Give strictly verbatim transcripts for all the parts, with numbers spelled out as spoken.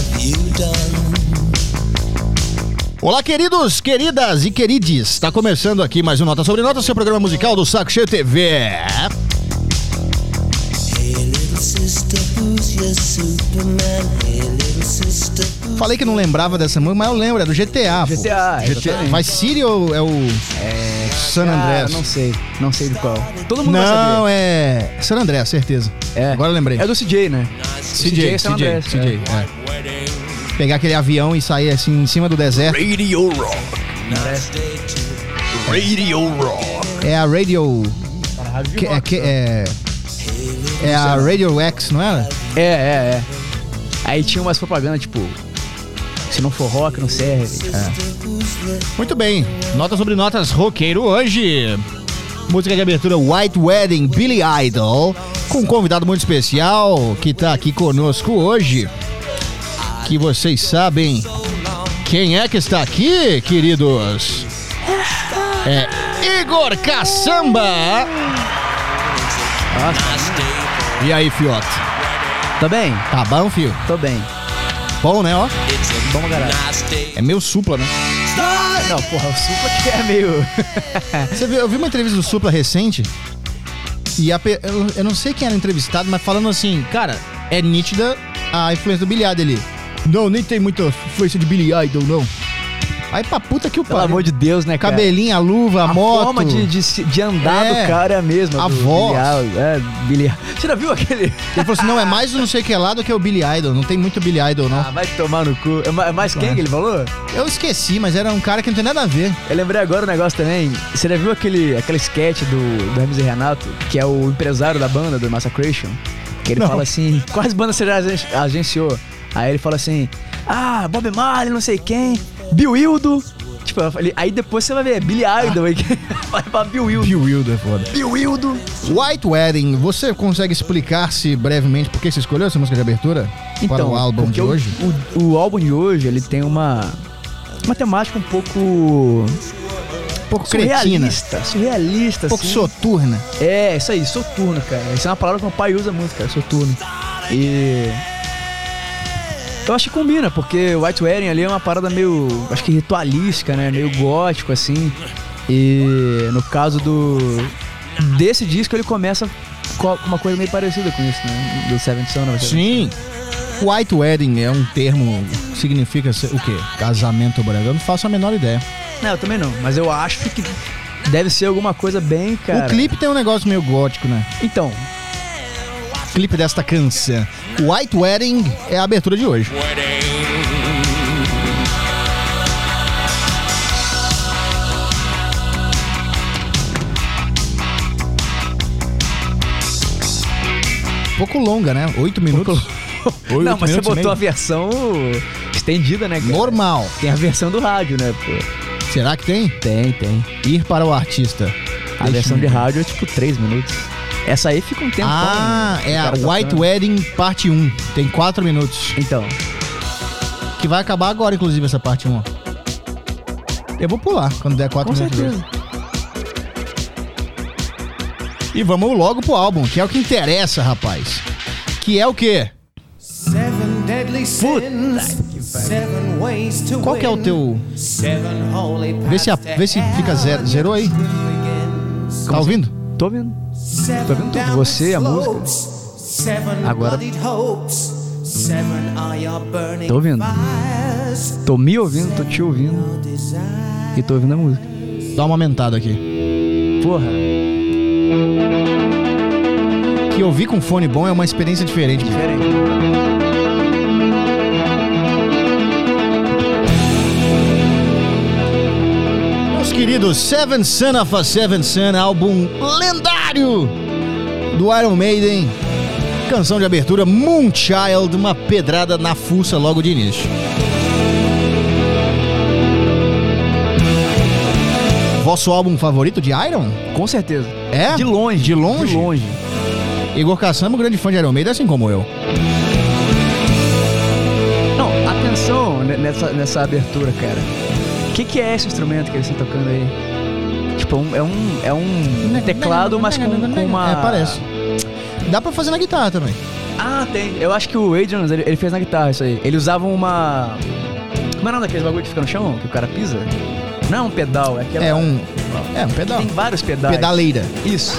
Olá, queridos, queridas e querides. Está começando aqui mais um Nota Sobre Nota, seu programa musical do Saco Cheio T V. Falei que não lembrava dessa música, mas eu lembro, é do G T A. G T A, G T A. Vice City ou é o é... San Andreas? Não sei, não sei de qual. Todo mundo não, vai saber. Não, é San Andreas, certeza. É. Agora eu lembrei. É do C J, né? C J, é San Andreas. C J, é. Pegar aquele avião e sair assim em cima do deserto. Radio Rock. Radio Rock. É a Radio... Que, é, que, é, é a Radio X, não era? É, é, é. Aí tinha umas propagandas, tipo... Se não for rock, não serve. É. Muito bem. Notas sobre notas roqueiro hoje. Música de abertura White Wedding, Billy Idol. Com um convidado muito especial que tá aqui conosco hoje. Que vocês sabem quem é que está aqui, queridos? É Igor Caçamba. E aí, fiote? Tá bem? Tá bom, fio? Tô bem. Bom, né, ó? Bom, galera. É meio Supla, né? Não, porra, o Supla que é meio... Você viu, eu vi uma entrevista do Supla recente. E a, eu, eu não sei quem era o entrevistado, mas falando assim, cara, é nítida a influência do Billy Idol ali. Não, nem tem muita influência de Billy Idol, não. Aí pra puta que o Pelo amor de Deus, né, cara? Cabelinho, a luva, a, a moto. A forma de, de, de andar é, do cara é a mesma. A voz. Billy, é, Billy. Você já viu aquele... Ele falou assim, não, é mais o não sei o que lá do que o Billy Idol. Não tem muito Billy Idol, não. Ah, vai tomar no cu. É mais quem que ele falou? Eu esqueci, mas era um cara que não tem nada a ver. Eu lembrei agora um negócio também. Você já viu aquele, aquele sketch do, do Hermes e Renato, que é o empresário da banda, do Massacration? Que ele não. fala assim, quais bandas você já agenciou? Aí ele fala assim, ah, Bob Marley, não sei quem, Bill Wildo. Tipo, eu falei, aí depois você vai ver, Billy Idol, aí vai pra Bill Wildo. Bill Wildo é foda. Bill Wildo. White Wedding, você consegue explicar-se brevemente por que você escolheu essa música de abertura então, para o álbum de o, hoje? O, o álbum de hoje, ele tem uma, uma temática um pouco... Um pouco surrealista, surrealista, um pouco assim. soturna. É, isso aí, soturno, cara. Essa é uma palavra que meu pai usa muito, cara, soturno. E... eu acho que combina, porque o White Wedding ali é uma parada meio, acho que ritualística, né? Meio gótico, assim. E no caso do... desse disco, ele começa com uma coisa meio parecida com isso, né? Do Seventh Son. Sim. White Wedding é um termo, significa o quê? Casamento branco? Eu não faço a menor ideia. Não, eu também não, mas eu acho que deve ser alguma coisa bem, cara... O clipe tem um negócio meio gótico, né? Então... o clipe desta canção. White Wedding é a abertura de hoje. Um pouco longa, né? Oito minutos. Pouco... Não, mas você botou a versão estendida, né, cara? Normal. Tem a versão do rádio, né, pô? Será que tem? Tem, tem. Ir para o artista. A Deixa versão de rádio é tipo três minutos. Essa aí fica um tempo. Ah, é a White tocando. Wedding parte um. Tem quatro minutos. Então. Que vai acabar agora, inclusive, essa parte um. Eu vou pular quando der quatro Com minutos. Certeza. E vamos logo pro álbum, que é o que interessa, rapaz. Que é o quê? Puta. Qual que é o teu... Vê se, a... Vê se fica zero. Zerou aí. Tá ouvindo? Tô ouvindo. Tô ouvindo tudo. Você, a música. Agora. Tô ouvindo. Tô me ouvindo, tô te ouvindo. E tô ouvindo a música. Dá uma aumentada aqui. Porra. Que ouvir com fone bom é uma experiência diferente. Diferente. Queridos, Seventh Son of a Seventh Son, álbum lendário do Iron Maiden, canção de abertura Moonchild, uma pedrada na fuça logo de início. Vosso álbum favorito de Iron? Com certeza. É? De longe. De longe? De longe. Igor Caçamba, um grande fã de Iron Maiden, assim como eu. Não, atenção nessa, nessa abertura, cara. O que, que é esse instrumento que eles estão tocando aí? Tipo, um, é um, é um teclado, mas com, com uma... É, parece. Dá pra fazer na guitarra também. Ah, tem. Eu acho que o Adrian, ele, ele fez na guitarra isso aí. Ele usava uma... Como é o nome daqueles bagulho que fica no chão, que o cara pisa? Não é um pedal, é aquela... É um... É um pedal. Tem vários pedais. Pedaleira. Isso.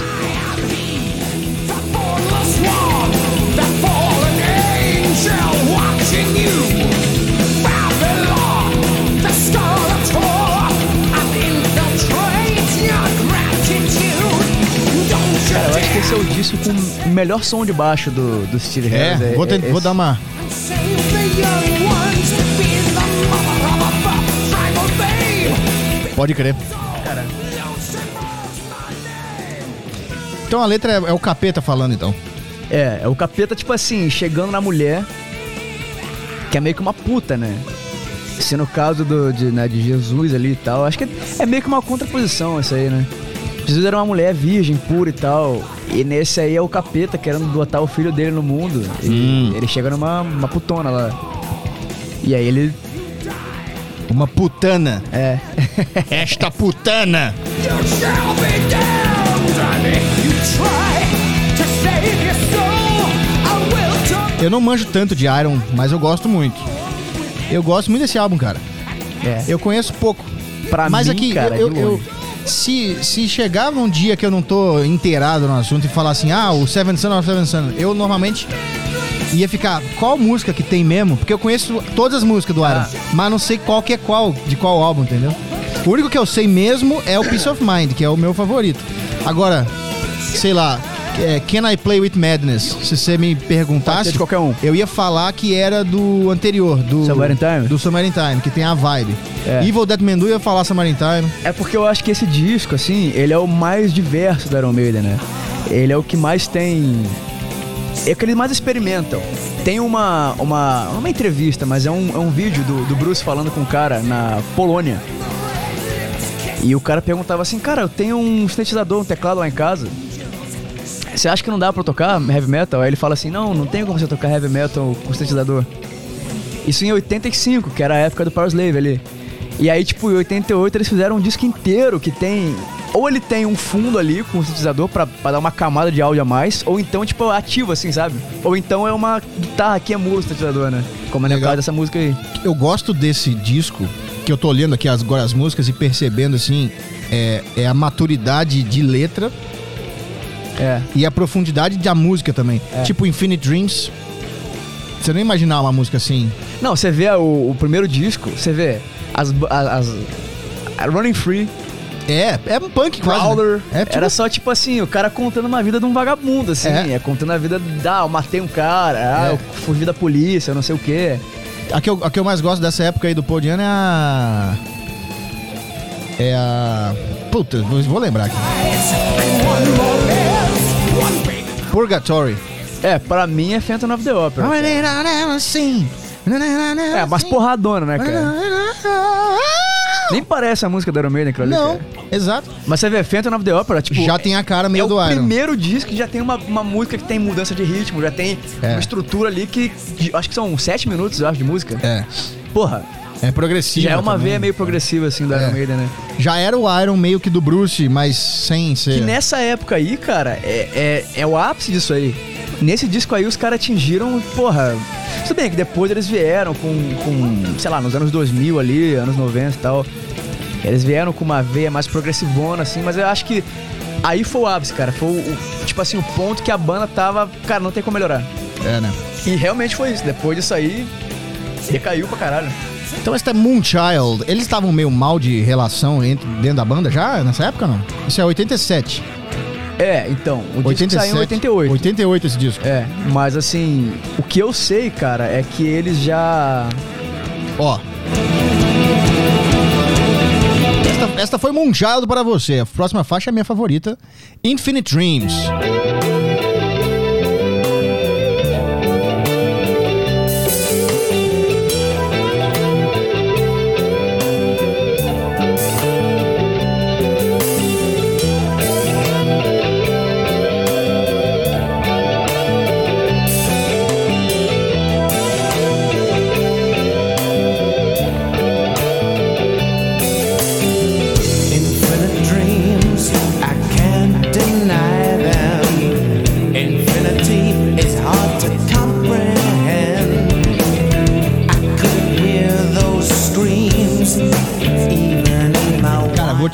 Cara, eu acho que esse é o disco com o melhor som de baixo do, do Steve Harris. É, é, vou, é, tent- é vou dar uma... Pode crer. Cara, Então a letra é, é o capeta falando, então. é, é o capeta, tipo assim, chegando na mulher, que é meio que uma puta, né? Se no caso do, de, né, de Jesus ali e tal, acho que é, é meio que uma contraposição isso aí, né? Jesus era uma mulher virgem, pura e tal, e nesse aí é o capeta querendo botar o filho dele no mundo. E Hum. ele chega numa uma putona lá. E aí ele... Uma putana. É. Esta putana. Eu não manjo tanto de Iron, mas eu gosto muito. Eu gosto muito desse álbum, cara. É. Eu conheço pouco. Pra Mas mim, aqui, cara, eu, de eu- eu- longe. se, se chegar num dia que eu não tô inteirado no assunto e falar assim, ah, o Seven Son of Seven Son, eu normalmente ia ficar, qual música que tem mesmo? Porque eu conheço todas as músicas do Iron, Ah. mas não sei qual que é qual, de qual álbum, entendeu? O único que eu sei mesmo é o Peace of Mind, que é o meu favorito. Agora, sei lá, é, Can I Play With Madness? Se você me Pode perguntasse, ser de qualquer um. eu ia falar que era do anterior, do Summer in Time? do Summer in Time, que tem a vibe. É. Evil Dead Man Do ia falar Summer in Time. É porque eu acho que esse disco, assim, ele é o mais diverso do Iron Maiden, né? Ele é o que mais tem... É o que eles mais experimentam. Tem uma, uma, uma entrevista, mas é um, é um vídeo do, do Bruce falando com um cara na Polônia. E o cara perguntava assim, cara, eu tenho um sintetizador, um teclado lá em casa. Você acha que não dá pra eu tocar heavy metal? Aí ele fala assim, não, não tem como você tocar heavy metal com sintetizador. Isso em oitenta e cinco, que era a época do Powerslave ali. E aí, tipo, em oitenta e oito eles fizeram um disco inteiro que tem... Ou ele tem um fundo ali com o sintetizador pra, pra dar uma camada de áudio a mais, ou então, tipo, ativo, assim, sabe? Ou então é uma guitarra que emula o sintetizador, né? Como é no Legal. caso dessa música aí. Eu gosto desse disco, que eu tô olhando aqui as- agora as músicas e percebendo, assim, é, é a maturidade de letra É. e a profundidade da música também. É. Tipo Infinite Dreams. Você não imaginar uma música assim. Não, você vê o, o primeiro disco, você vê as... as, as a Running Free, É, é um punk quase. Prowler, Né? É, tipo, era só tipo assim, o cara contando uma vida de um vagabundo, assim, É. é, contando a vida, ah, eu matei um cara, ah, É. eu fugi da polícia, eu não sei o quê. a, que eu, a que eu mais gosto dessa época aí do Paul Diano é a... É a... Puta, vou, vou lembrar aqui. Purgatory. É, pra mim é Phantom of the Opera. É, mas porradona, né, cara? Nem parece a música da Iron Maiden, aquilo ali, Não, cara. exato. Mas você vê, Phantom of the Opera, tipo... Já tem a cara meio é do o Iron. primeiro disco que já tem uma, uma música que tem mudança de ritmo, já tem É. uma estrutura ali que... de- acho que são sete minutos, eu acho, de música. É, Porra, é progressivo. já é uma também. veia meio progressiva, assim, da É. Iron Maiden, né? Já era o Iron meio que do Bruce, mas sem ser... Que nessa época aí, cara, é, é, é o ápice disso aí. Nesse disco aí, os caras atingiram, porra... Tudo bem que depois eles vieram com, com, sei lá, nos anos dois mil ali, anos noventa e tal. Eles vieram com uma veia mais progressivona, assim, mas eu acho que aí foi o ápice, cara. Foi o, o- tipo assim, o ponto que a banda tava... Cara, não tem como melhorar. É, né? E realmente foi isso. Depois disso aí, recaiu pra caralho. Então esse é Moonchild. Eles estavam meio mal de relação entre, dentro da banda já, nessa época, não? Isso é oitenta e sete. É, então, o disco saiu em oitenta e oito. oitenta e oito esse disco. É, mas assim, o que eu sei, cara, é que eles já... Ó. Esta, esta foi Moonchild para você. A próxima faixa é a minha favorita. Infinite Dreams. Infinite dreams, I can't deny them.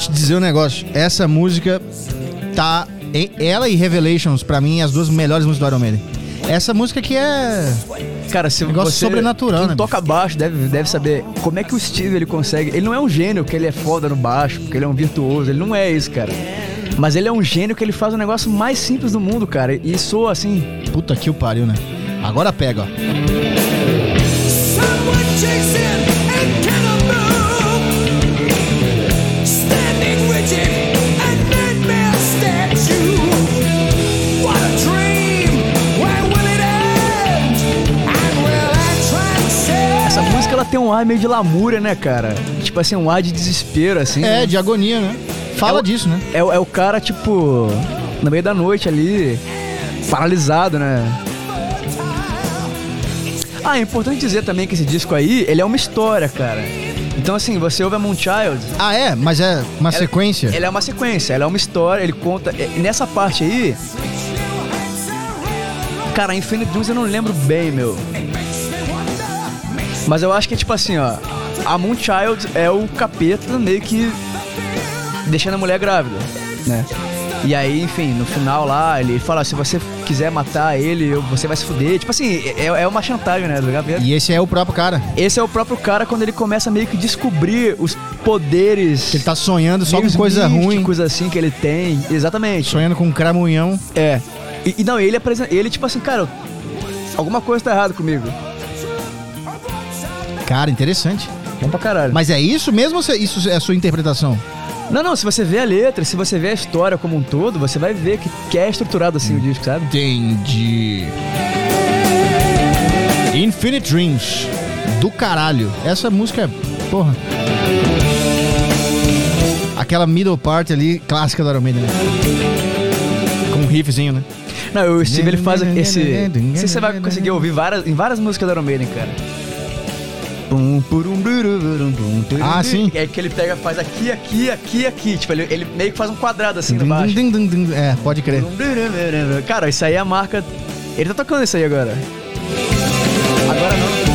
te dizer um negócio. Essa música tá... Ela e Revelations, pra mim, as duas melhores músicas do Iron Maiden. Essa música aqui é... Cara, se negócio você... sobrenatural, quem né? toca baixo deve, deve saber como é que o Steve, ele consegue... Ele não é um gênio, que ele é foda no baixo, que ele é um virtuoso. Ele não é isso, cara. Mas ele é um gênio que ele faz o negócio mais simples do mundo, cara. E soa assim... Puta que o pariu, né? Agora pega, ó. Essa música, ela tem um ar meio de lamúria, né, cara? Tipo assim, um ar de desespero, assim. É, né? de agonia, né? Fala é o, disso, né? É, é o cara, tipo, no meio da noite ali, paralisado, né? Ah, é importante dizer também que esse disco aí, ele é uma história, cara. Então, assim, você ouve a Moonchild... Ah, é? Mas é uma ela, sequência? Ela é uma sequência, ela é uma história, ele conta... E nessa parte aí... Cara, Infinite Dreams eu não lembro bem, meu. Mas eu acho que é tipo assim, ó... A Moonchild é o capeta meio que... deixando a mulher grávida, né? E aí, enfim, no final lá, ele fala, se você quiser matar ele, você vai se fuder. Tipo assim, é, é uma chantagem, né? E esse é o próprio cara. Esse é o próprio cara quando ele começa meio que descobrir os poderes... Ele tá sonhando só com coisa ruim. Coisa assim que ele tem. Exatamente. Sonhando com um cramunhão. É. E, e não, ele apresenta... Ele tipo assim, cara, alguma coisa tá errada comigo. Cara, interessante. Bom pra caralho. Mas é isso mesmo ou isso é a sua interpretação? Não, não, se você vê a letra, se você vê a história como um todo, você vai ver que, que é estruturado assim hum. o disco, sabe? Entendi. Infinite Dreams, do caralho. Essa música é, porra... Aquela middle part ali, clássica do Iron Maiden, né? Com um riffzinho, né? Não, o Steve, ele faz esse... Não sei se você vai conseguir ouvir várias, em várias músicas do Iron Maiden, cara. Ah, sim? É que ele pega, faz aqui, aqui, aqui, aqui. Tipo, ele, ele meio que faz um quadrado assim no baixo. É, pode crer. Cara, isso aí é a marca... Ele tá tocando isso aí agora. Agora não.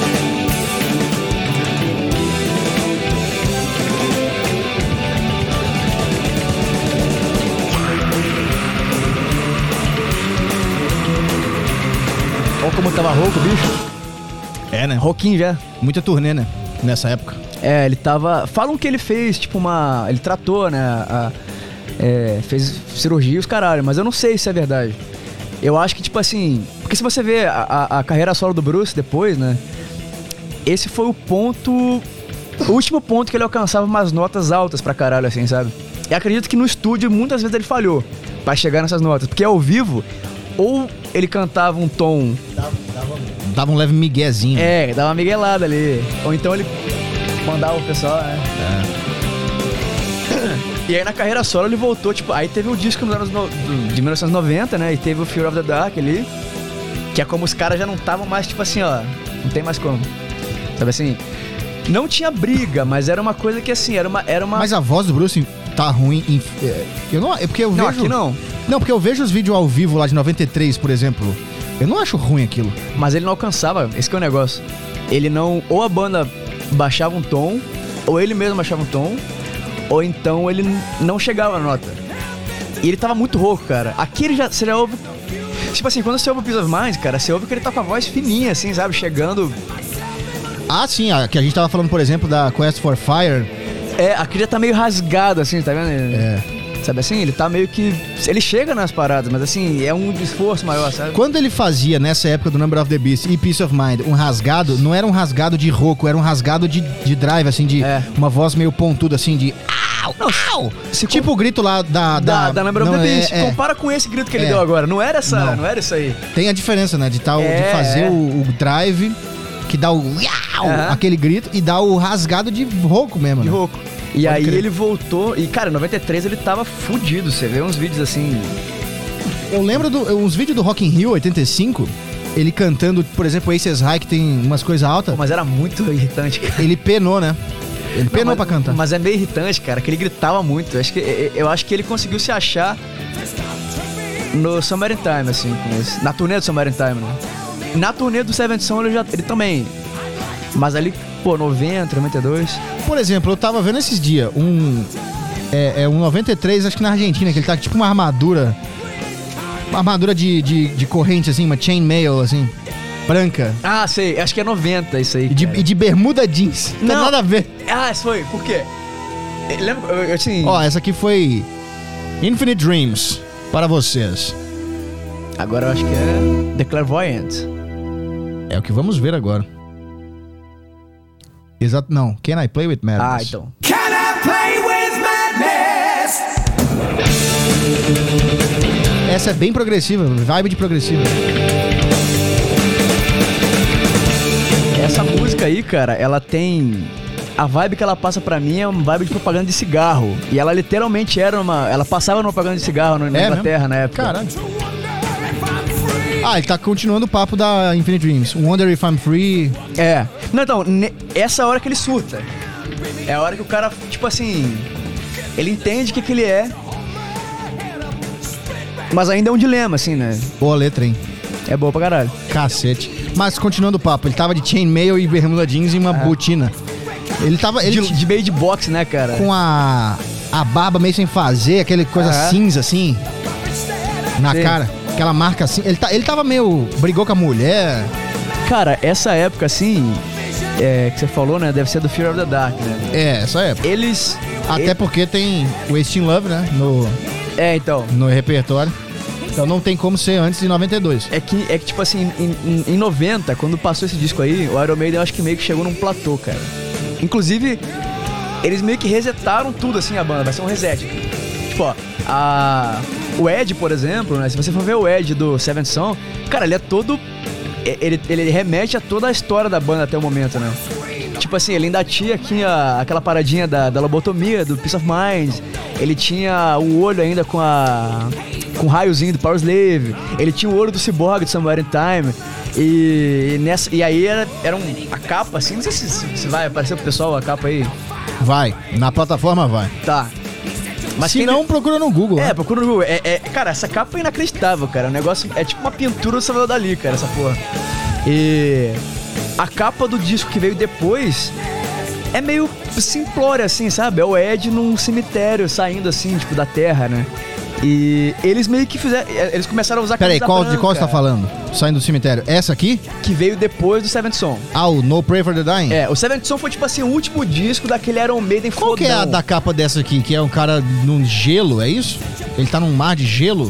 Olha como tava rouco, bicho. É, né? Roquinho já. Muita turnê, né? Nessa época. É, ele tava... Falam que ele fez, tipo, uma... Ele tratou, né? A... É, fez cirurgia e os caralho, mas eu não sei se é verdade. Eu acho que, tipo assim... Porque se você vê a, a, a carreira solo do Bruce depois, né? Esse foi o ponto... O último ponto que ele alcançava umas notas altas pra caralho, assim, sabe? E acredito que no estúdio, muitas vezes ele falhou pra chegar nessas notas. Porque ao vivo, ou ele cantava um tom... Dava, dava, dava um leve miguezinho. É, dava uma miguelada ali. Ou então ele mandava o pessoal, né? É. E aí na carreira solo ele voltou, tipo, aí teve o disco nos anos no, do, de mil novecentos e noventa, né? E teve o Fear of the Dark ali, que é como os caras já não estavam mais, tipo assim, ó, não tem mais como. Sabe assim? Não tinha briga, mas era uma coisa que assim, era uma... Era uma... Mas a voz do Bruce tá ruim em... Eu não... É porque eu vejo... Não, aqui não. Não, porque eu vejo os vídeos ao vivo lá de noventa e três, por exemplo. Eu não acho ruim aquilo. Mas ele não alcançava, esse que é o negócio. Ele não... Ou a banda baixava um tom, ou ele mesmo baixava um tom, ou então ele não chegava na nota. E ele tava muito rouco, cara. Aqui ele já... Você já ouve... Tipo assim, quando você ouve o Peace of Mind, cara, você ouve que ele tá com a voz fininha, assim, sabe? Chegando... Ah, sim. A, que a gente tava falando, por exemplo, da Quest for Fire. É, aqui já tá meio rasgado, assim, tá vendo? É. Sabe assim? Ele tá meio que... Ele chega nas paradas, mas assim, é um esforço maior, sabe? Quando ele fazia, nessa época do Number of the Beast e Peace of Mind, um rasgado, não era um rasgado de rouco, era um rasgado de, de drive, assim, de é. uma voz meio pontuda, assim, de... Au, não, au! Tipo com... o grito lá da... Da, da, da Number of the Beast. É, é. Compara com esse grito que ele é. deu agora. Não era essa, não. não era isso aí. Tem a diferença, né? De, tal, é, de fazer é. o, o drive, que dá o... Uau, é. aquele grito, e dá o rasgado de rouco mesmo, De né? rouco. E Pode aí crer. ele voltou, e cara, em noventa e três ele tava fudido, você vê uns vídeos assim... Eu lembro dos uns vídeos do Rock in Rio oitenta e cinco, ele cantando, por exemplo, Aces High, que tem umas coisas altas. Pô, mas era muito irritante, cara. Ele penou, né? Ele Não, penou mas, pra cantar. Mas é meio irritante, cara, que ele gritava muito. Eu acho que, eu acho que ele conseguiu se achar no Summer in Time, assim, na turnê do Summer in Time, né? Na turnê do Seventh Son ele, já, ele também... Mas ali, pô, noventa, noventa e dois... Por exemplo, eu tava vendo esses dias um, É, é um noventa e três, acho que na Argentina, que ele tá com tipo uma armadura. Uma armadura de, de, de corrente, assim, uma chainmail, assim, branca. Ah, sei. Acho que é noventa isso aí. E de, e de bermuda jeans. Não tem nada a ver. Ah, isso foi. Por quê? Lembra, assim... Ó, essa aqui foi Infinite Dreams para vocês. Agora eu acho que é The Clairvoyant. É o que vamos ver agora. Exato, não. Can I Play With Madness? Ah, então. Can I play with madness? Essa é bem progressiva, vibe de progressiva. Essa música aí, cara, ela tem... A vibe que ela passa pra mim é uma vibe de propaganda de cigarro. E ela literalmente era uma... Ela passava numa propaganda de cigarro na É Inglaterra mesmo? na época. Caralho. Ah, ele tá continuando o papo da Infinite Dreams. Wonder If I'm Free. É. Não, então, ne- essa é a hora que ele surta. É a hora que o cara, tipo assim... Ele entende o que que ele é. Mas ainda é um dilema, assim, né? Boa letra, hein? É boa pra caralho. Cacete. Mas continuando o papo, ele tava de chainmail e bermuda jeans e uma botina. Ele tava... Ele De, de meio de boxe, né, cara? com a, a barba meio sem fazer, aquele coisa Aham. cinza assim, na Sim. cara, aquela marca assim. Ele, tá, ele tava meio... brigou com a mulher. Cara, essa época, assim... É, que você falou, né? Deve ser do Fear of the Dark, né? É, essa época. Eles... Até porque tem Wasting Love, né, no, É, então... no repertório. Então não tem como ser antes de noventa e dois. É que, é que tipo assim, em, em, em noventa, quando passou esse disco aí, o Iron Maiden eu acho que meio que chegou num platô, cara. Inclusive, eles meio que resetaram tudo, assim, a banda. Vai ser um reset. Tipo, ó, a... o Ed, por exemplo, né? Se você for ver o Ed do Seventh Son, cara, ele é todo... Ele, ele remete a toda a história da banda até o momento, né? Tipo assim, ele ainda tinha aqui a, aquela paradinha da, da lobotomia, do Peace of Mind. Ele tinha o olho ainda com a... com o raiozinho do Powerslave. Ele tinha o olho do Cyborg do Somewhere in Time. E, e, nessa, e aí era, era um, a capa, assim, não sei se, se, se vai aparecer pro pessoal a capa aí. Vai, na plataforma vai. Tá. Mas Se quem não, procura no Google. É, né? procura no Google. É, é, cara, essa capa é inacreditável, cara. O negócio é tipo uma pintura do Salvador Dali, cara, essa porra. E a capa do disco que veio depois é meio simplória, assim, sabe? É o Ed num cemitério saindo, assim, tipo, da terra, né? E eles meio que fizeram... Eles começaram a usar Peraí, camisa qual, branca, de qual você tá falando? Saindo do cemitério. Essa aqui? que veio depois do Seventh Son. Ah, o No Pray for the Dying? É, o Seventh Son foi, tipo assim, o último disco daquele Iron Maiden Qual que é a fodão. da capa dessa aqui? Que é um cara num gelo, é isso? Ele tá num mar de gelo?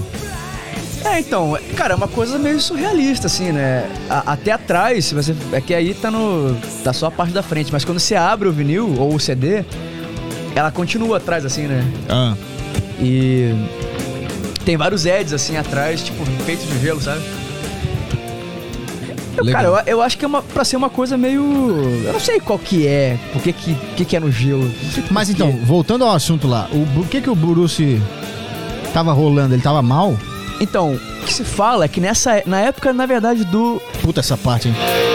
É, então, cara, é uma coisa meio surrealista, assim, né? A- até atrás, se você... É que aí tá no... Tá só a parte da frente, mas quando você abre o vinil ou o C D, ela continua atrás, assim, né? Ah. E... Tem vários Eds, assim, atrás, tipo, feitos de gelo, sabe? Eu, Legal. cara, eu, eu acho que é uma, pra ser uma coisa meio... Eu não sei qual que é, por que que, que, que é no gelo. Não sei por Mas que. então, voltando ao assunto lá, o, o que que o Bruce tava rolando? Ele tava mal? Então, o que se fala é que nessa, na época, na verdade, do... Puta essa parte, hein?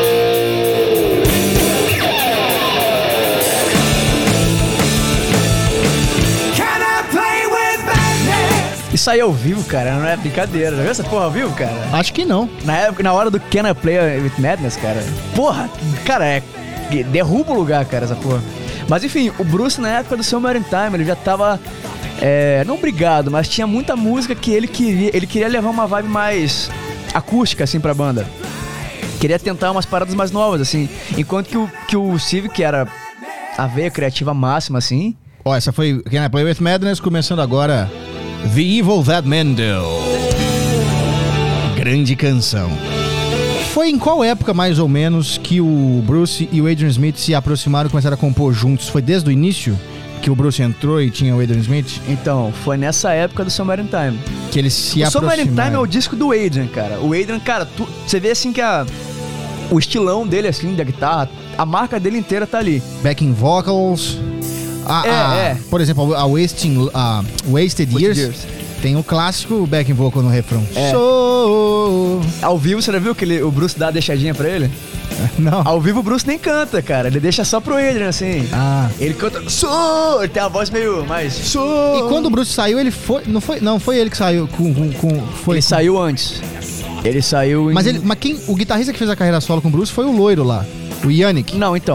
Can I play with madness? Isso aí ao vivo, cara, não é brincadeira. Já viu essa porra ao vivo, cara? Acho que não. Na época, na hora do Can I Play With Madness, cara, porra, cara, é, derruba o lugar, cara, essa porra. Mas enfim, o Bruce na época do Somewhere in Time, ele já tava, é, não brigado, mas tinha muita música que ele queria, ele queria levar uma vibe mais acústica, assim, pra banda. Queria tentar umas paradas mais novas, assim, enquanto que o, que o Steve, que era a veia criativa máxima, assim... Ó, essa foi Can I Play With Madness, começando agora The Evil That Man Do. Grande canção. Foi em qual época, mais ou menos, que o Bruce e o Adrian Smith se aproximaram e começaram a compor juntos? Foi desde o início que o Bruce entrou e tinha o Adrian Smith? Então, foi nessa época do Somewhere in Time. Que eles se O Somewhere in Time é aproximaram. o disco do Adrian, cara. O Adrian, cara, tu- você vê assim que a, o estilão dele, assim, da guitarra, a marca dele inteira tá ali. Backing vocals. A, É, a- é. Por exemplo, a Wasting, a Wasted, Wasted Years, Years. tem o clássico backing vocal no refrão. É. So... Ao vivo, você já viu que ele, o Bruce dá a deixadinha pra ele? Não. Ao vivo, o Bruce nem canta, cara. Ele deixa só pro Adrian, assim. Ah. Ele canta... Sou! Ele tem a voz meio mais... Sou! E quando o Bruce saiu, ele foi. Não foi, não, foi ele que saiu com. com, com- foi Ele com- saiu antes. Ele saiu em... Mas, ele, mas quem, o guitarrista que fez a carreira solo com o Bruce foi o loiro lá, o Yannick. Não, então.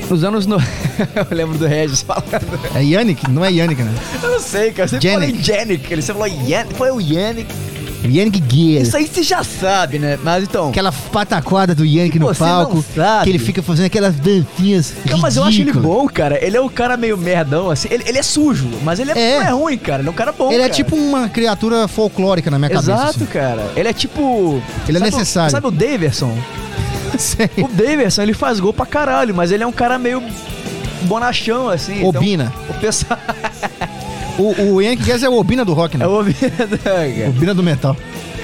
Nos anos... No... eu lembro do Regis falando. É Yannick? Não é Yannick, né? Eu não sei, cara. Eu sempre Yannick. falei Yannick. Ele sempre falou Yannick. Foi o Yannick. Yannick Gear. Isso aí você já sabe, né? Mas então... Aquela pataquada do Yannick Que no você palco. não sabe. Que ele fica fazendo aquelas dancinhas. Não, mas eu acho ele ridículas. bom, cara. Ele é um cara meio merdão, assim. Ele, ele é sujo, mas ele é, É. não é ruim, cara. Ele é um cara bom, Ele é cara. tipo uma criatura folclórica na minha cabeça. Exato, assim. cara. Ele é tipo... Ele é sabe o- necessário. Sabe o Daverson? Sei. O Daverson, ele faz gol pra caralho, mas ele é um cara meio bonachão, assim. então Obina. o pessoal... O, o Yannick Gear é o Obina do rock, né? é o Obina, cara. Obina do metal.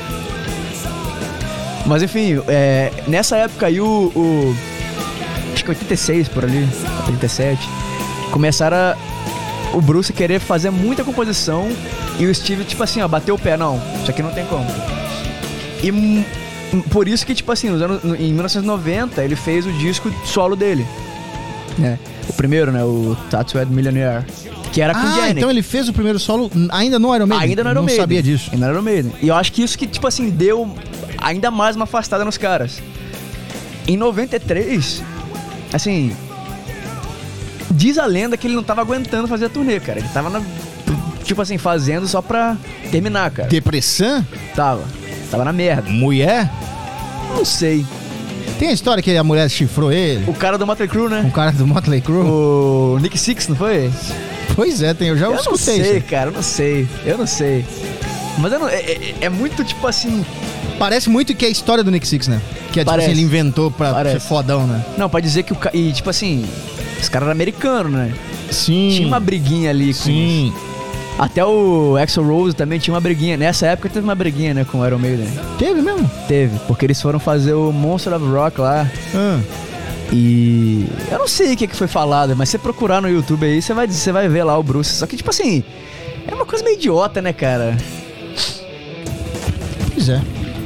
Mas enfim, é, nessa época aí o, o... Acho que oitenta e seis, por ali, oitenta e sete. Começaram a, o Bruce querer fazer muita composição e o Steve, tipo assim, ó, bateu o pé. Não, isso aqui não tem como. E m- por isso que, tipo assim, nos anos, no- em mil novecentos e noventa, ele fez o disco solo dele. Né? O primeiro, né? O Tattooed Millionaire. Que era com o Ah, Janik. então ele fez o primeiro solo ainda no Iron Maiden? Ainda não era o Não Maiden. sabia disso. Ainda não era o Maiden. E eu acho que isso que, tipo assim, deu ainda mais uma afastada nos caras. Em noventa e três, assim... Diz a lenda que ele não tava aguentando fazer a turnê, cara. Ele tava, na, tipo assim, fazendo só pra terminar, cara. Depressão? Tava. Tava na merda. Mulher? Não sei. Tem a história que a mulher chifrou ele? O cara do Motley Crue, Um né? cara do Motley Crue? O Nick Six, não foi? Pois é, tem, eu já Eu não escutei sei, isso. cara. Eu não sei. Eu não sei. Mas eu não- é, é- é muito, tipo assim... Parece muito que é a história do Nick Six, né? Que é tipo Parece. assim, ele inventou pra Parece. ser fodão, né? Não, pra dizer que o cara... E, tipo assim... Esse cara era americano, né? Sim. Tinha uma briguinha ali com... Sim. Até o Axl Rose também tinha uma briguinha. Nessa época teve uma briguinha, né, com o Iron Maiden. Teve mesmo? Teve, porque eles foram fazer o Monster of Rock lá. Ah. E... Eu não sei o que, que foi falado, mas se você procurar no YouTube aí, você vai, você vai ver lá o Bruce. Só que, tipo assim... É uma coisa meio idiota, né, cara? Pois é.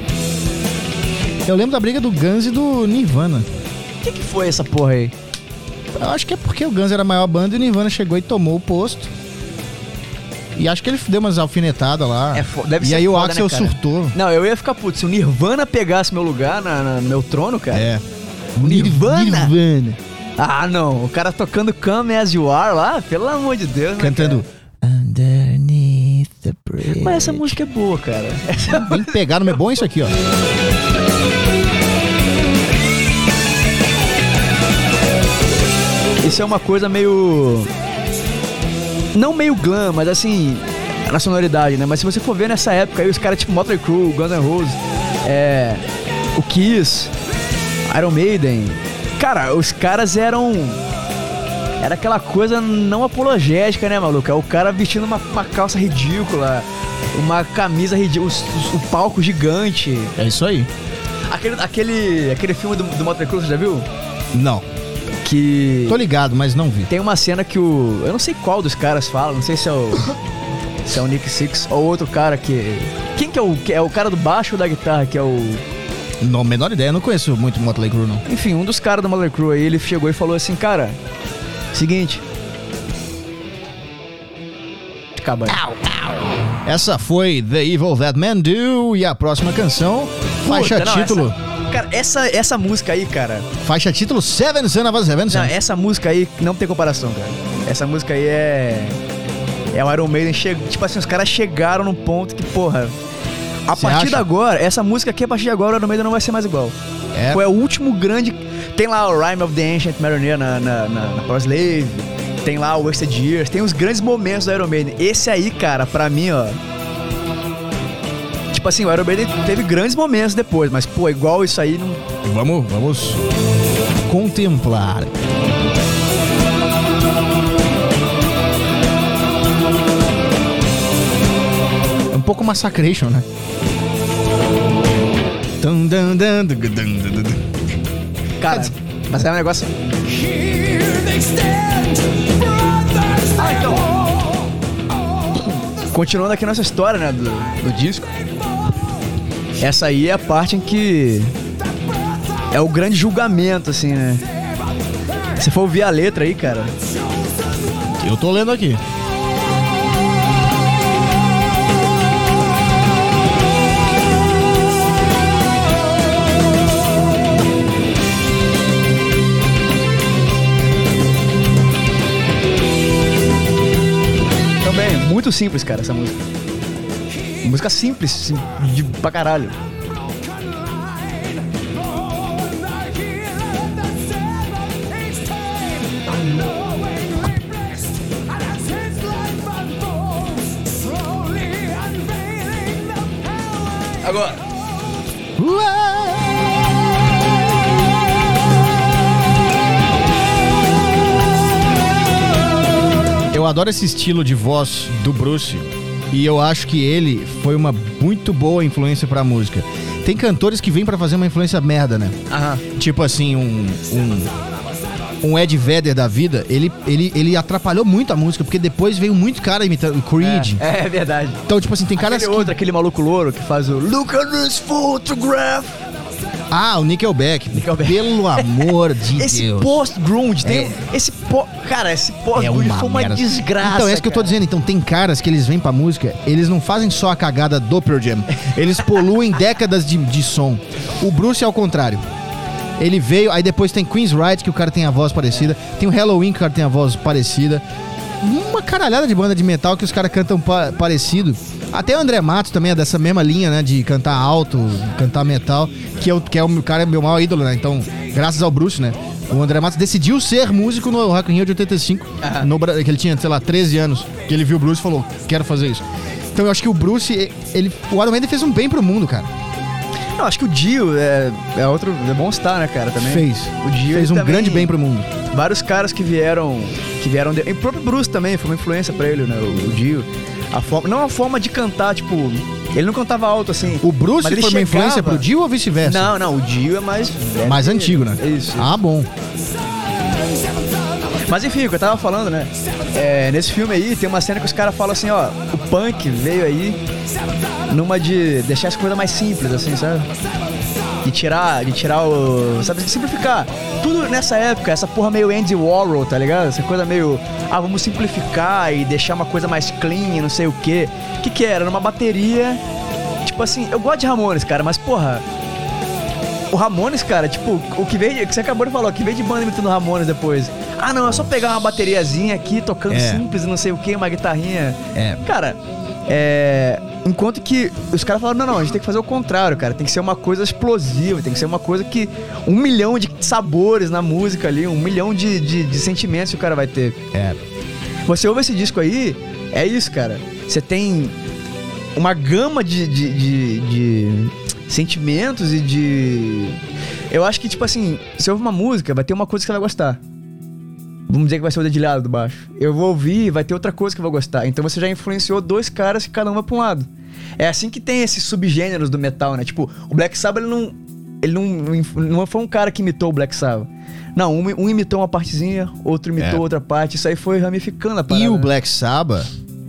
Eu lembro da briga do Guns e do Nirvana. O que, que foi essa porra aí? Eu acho que é porque o Guns era a maior banda e o Nirvana chegou e tomou o posto. E acho que ele deu umas alfinetadas lá. É fo- deve e ser aí o foda, Axel né, cara? surtou. Não, eu ia ficar puto. Se o Nirvana pegasse meu lugar na, na- no meu trono, cara... É. Nirvana? Nirvana. Ah, não. O cara tocando Come As You Are lá, pelo amor de Deus, né, Cantando cara? Underneath the Bridge. Mas essa música é boa, cara. Essa... Bem pegado, é bom isso aqui, ó. Isso é uma coisa meio... Não meio glam, mas assim... Na sonoridade, né? Mas se você for ver nessa época aí, os caras tipo Motley Crue, Guns N' Roses, é... o Kiss, Iron Maiden... Cara, os caras eram... Era aquela coisa não apologética, né, maluco? É o cara vestindo uma, uma calça ridícula, uma camisa ridícula, o, o palco gigante. É isso aí. Aquele, aquele, aquele filme do, do Motley Crue, você já viu? Não. Que... Tô ligado, mas não vi. Tem uma cena que o... Eu não sei qual dos caras fala, não sei se é o... se é o Nick Six ou outro cara que... Quem que é o... que é o cara do baixo ou da guitarra, que é o... Não, menor ideia, eu não conheço muito Motley Crue, não. Enfim, um dos caras do Motley Crue aí, ele chegou e falou assim, cara... Seguinte... Acaba aí. Essa foi The Evil That Men Do e a próxima canção, faixa Puta, não, título... essa- Cara, essa, essa música aí, cara... Faixa título Seven Son of a Seven Son. Não, essa música aí não tem comparação, cara. Essa música aí é... É o Iron Maiden, che... tipo assim, os caras chegaram num ponto que, porra... A Cê partir acha? de agora, essa música aqui, a partir de agora, o Iron Maiden não vai ser mais igual. É. Foi o último grande... Tem lá o Rime of the Ancient Mariner na, na, na, na Power Slave. Tem lá o Wasted Years. Tem os grandes momentos do Iron Maiden. Esse aí, cara, pra mim, ó... Tipo assim, o Iron Maiden teve grandes momentos depois, mas, pô, igual isso aí, não... Vamos, vamos contemplar. É um pouco Massacration, né? Dun, dun, dun, dun, dun, dun, dun. Cara, mas é um negócio... Ah, então... Continuando aqui nossa história, né, do, do disco. Essa aí é a parte em que... É o grande julgamento, assim, né? Se for ouvir a letra aí, cara... Eu tô lendo aqui. muito simples, cara, essa música. Música simples, sim, de pra caralho. Agora. Eu adoro esse estilo de voz do Bruce e eu acho que ele foi uma muito boa influência pra música. Tem cantores que vêm pra fazer uma influência merda, né? Aham. Tipo assim, um... um... Um Ed Vedder da vida, ele, ele, ele atrapalhou muito a música, porque depois veio muito cara imitando o Creed. É, é verdade. Então, tipo assim, tem caras Aquele que... outro, aquele maluco louro que faz o Look at this photograph. Ah, o Nickelback. Nickelback. Pelo amor de Esse Deus. post-grunge, tem... É. Esse po... Cara, esse É post-grunge uma foi uma merda. desgraça, Então, é isso que eu tô cara. dizendo. Então, tem caras que eles vêm pra música, eles não fazem só a cagada do Pearl Jam. Eles poluem décadas de, de som. O Bruce é ao contrário. Ele veio, aí depois tem Queen's Right, que o cara tem a voz parecida. Tem o Halloween, que o cara tem a voz parecida. Uma caralhada de banda de metal que os caras cantam pa- parecido. Até o André Matos também é dessa mesma linha, né? De cantar alto, cantar metal. Que é o, que é o cara, meu maior ídolo, né? Então, graças ao Bruce, né? O André Matos decidiu ser músico no Rock in Rio de oitenta e cinco. Ah. No, Bra- que ele tinha, sei lá, treze anos. Que ele viu o Bruce e falou, quero fazer isso. Então eu acho que o Bruce, ele, o Iron Maiden fez um bem pro mundo, cara. Não, acho que o Dio é, é outro... É bom citar, né, cara, também. Fez. O Dio Fez um também, grande bem pro mundo. Vários caras que vieram... Que vieram... De, e o próprio Bruce também foi uma influência pra ele, né, o, o Dio. A forma, não a forma de cantar, tipo... Ele não cantava alto, assim. O Bruce mas ele foi uma influência chegava- pro Dio ou vice-versa? Não, não, o Dio é mais... velho Mais que ele. antigo, né? Isso. Ah, bom. Mas enfim, o que eu tava falando, né? É, nesse filme aí tem uma cena que os caras falam assim, ó, o punk veio aí numa de deixar as coisas mais simples, assim, sabe? De tirar, de tirar o... Sabe, de simplificar. Tudo nessa época, essa porra meio Andy Warhol, tá ligado? Essa coisa meio... Ah, vamos simplificar e deixar uma coisa mais clean, não sei o quê. O que que era? Numa bateria... Tipo assim, eu gosto de Ramones, cara, mas porra... O Ramones, cara, tipo, o que veio... Que você acabou de falar, o que veio de banda imitando Ramones depois... Ah, não, é só pegar uma bateriazinha aqui, tocando É. simples e não sei o que, uma guitarrinha. É. Cara, é... Enquanto que os caras falaram, não, não, a gente tem que fazer o contrário, cara. Tem que ser uma coisa explosiva, tem que ser uma coisa que... Um milhão de sabores na música ali, um milhão de, de, de sentimentos que o cara vai ter. É. Você ouve esse disco aí, é isso, cara. Você tem uma gama de, de, de, de sentimentos e de... Eu acho que, tipo assim, você ouve uma música, vai ter uma coisa que você vai gostar. Vamos dizer que vai ser o dedilhado do baixo. Eu vou ouvir, vai ter outra coisa que eu vou gostar. Então você já influenciou dois caras que cada um vai pra um lado. É assim que tem esses subgêneros do metal, né? Tipo, o Black Sabbath, ele não... Ele não, não foi um cara que imitou o Black Sabbath. Não, um, um imitou uma partezinha, outro imitou É. outra parte. Isso aí foi ramificando a parada. E o né? Black Sabbath,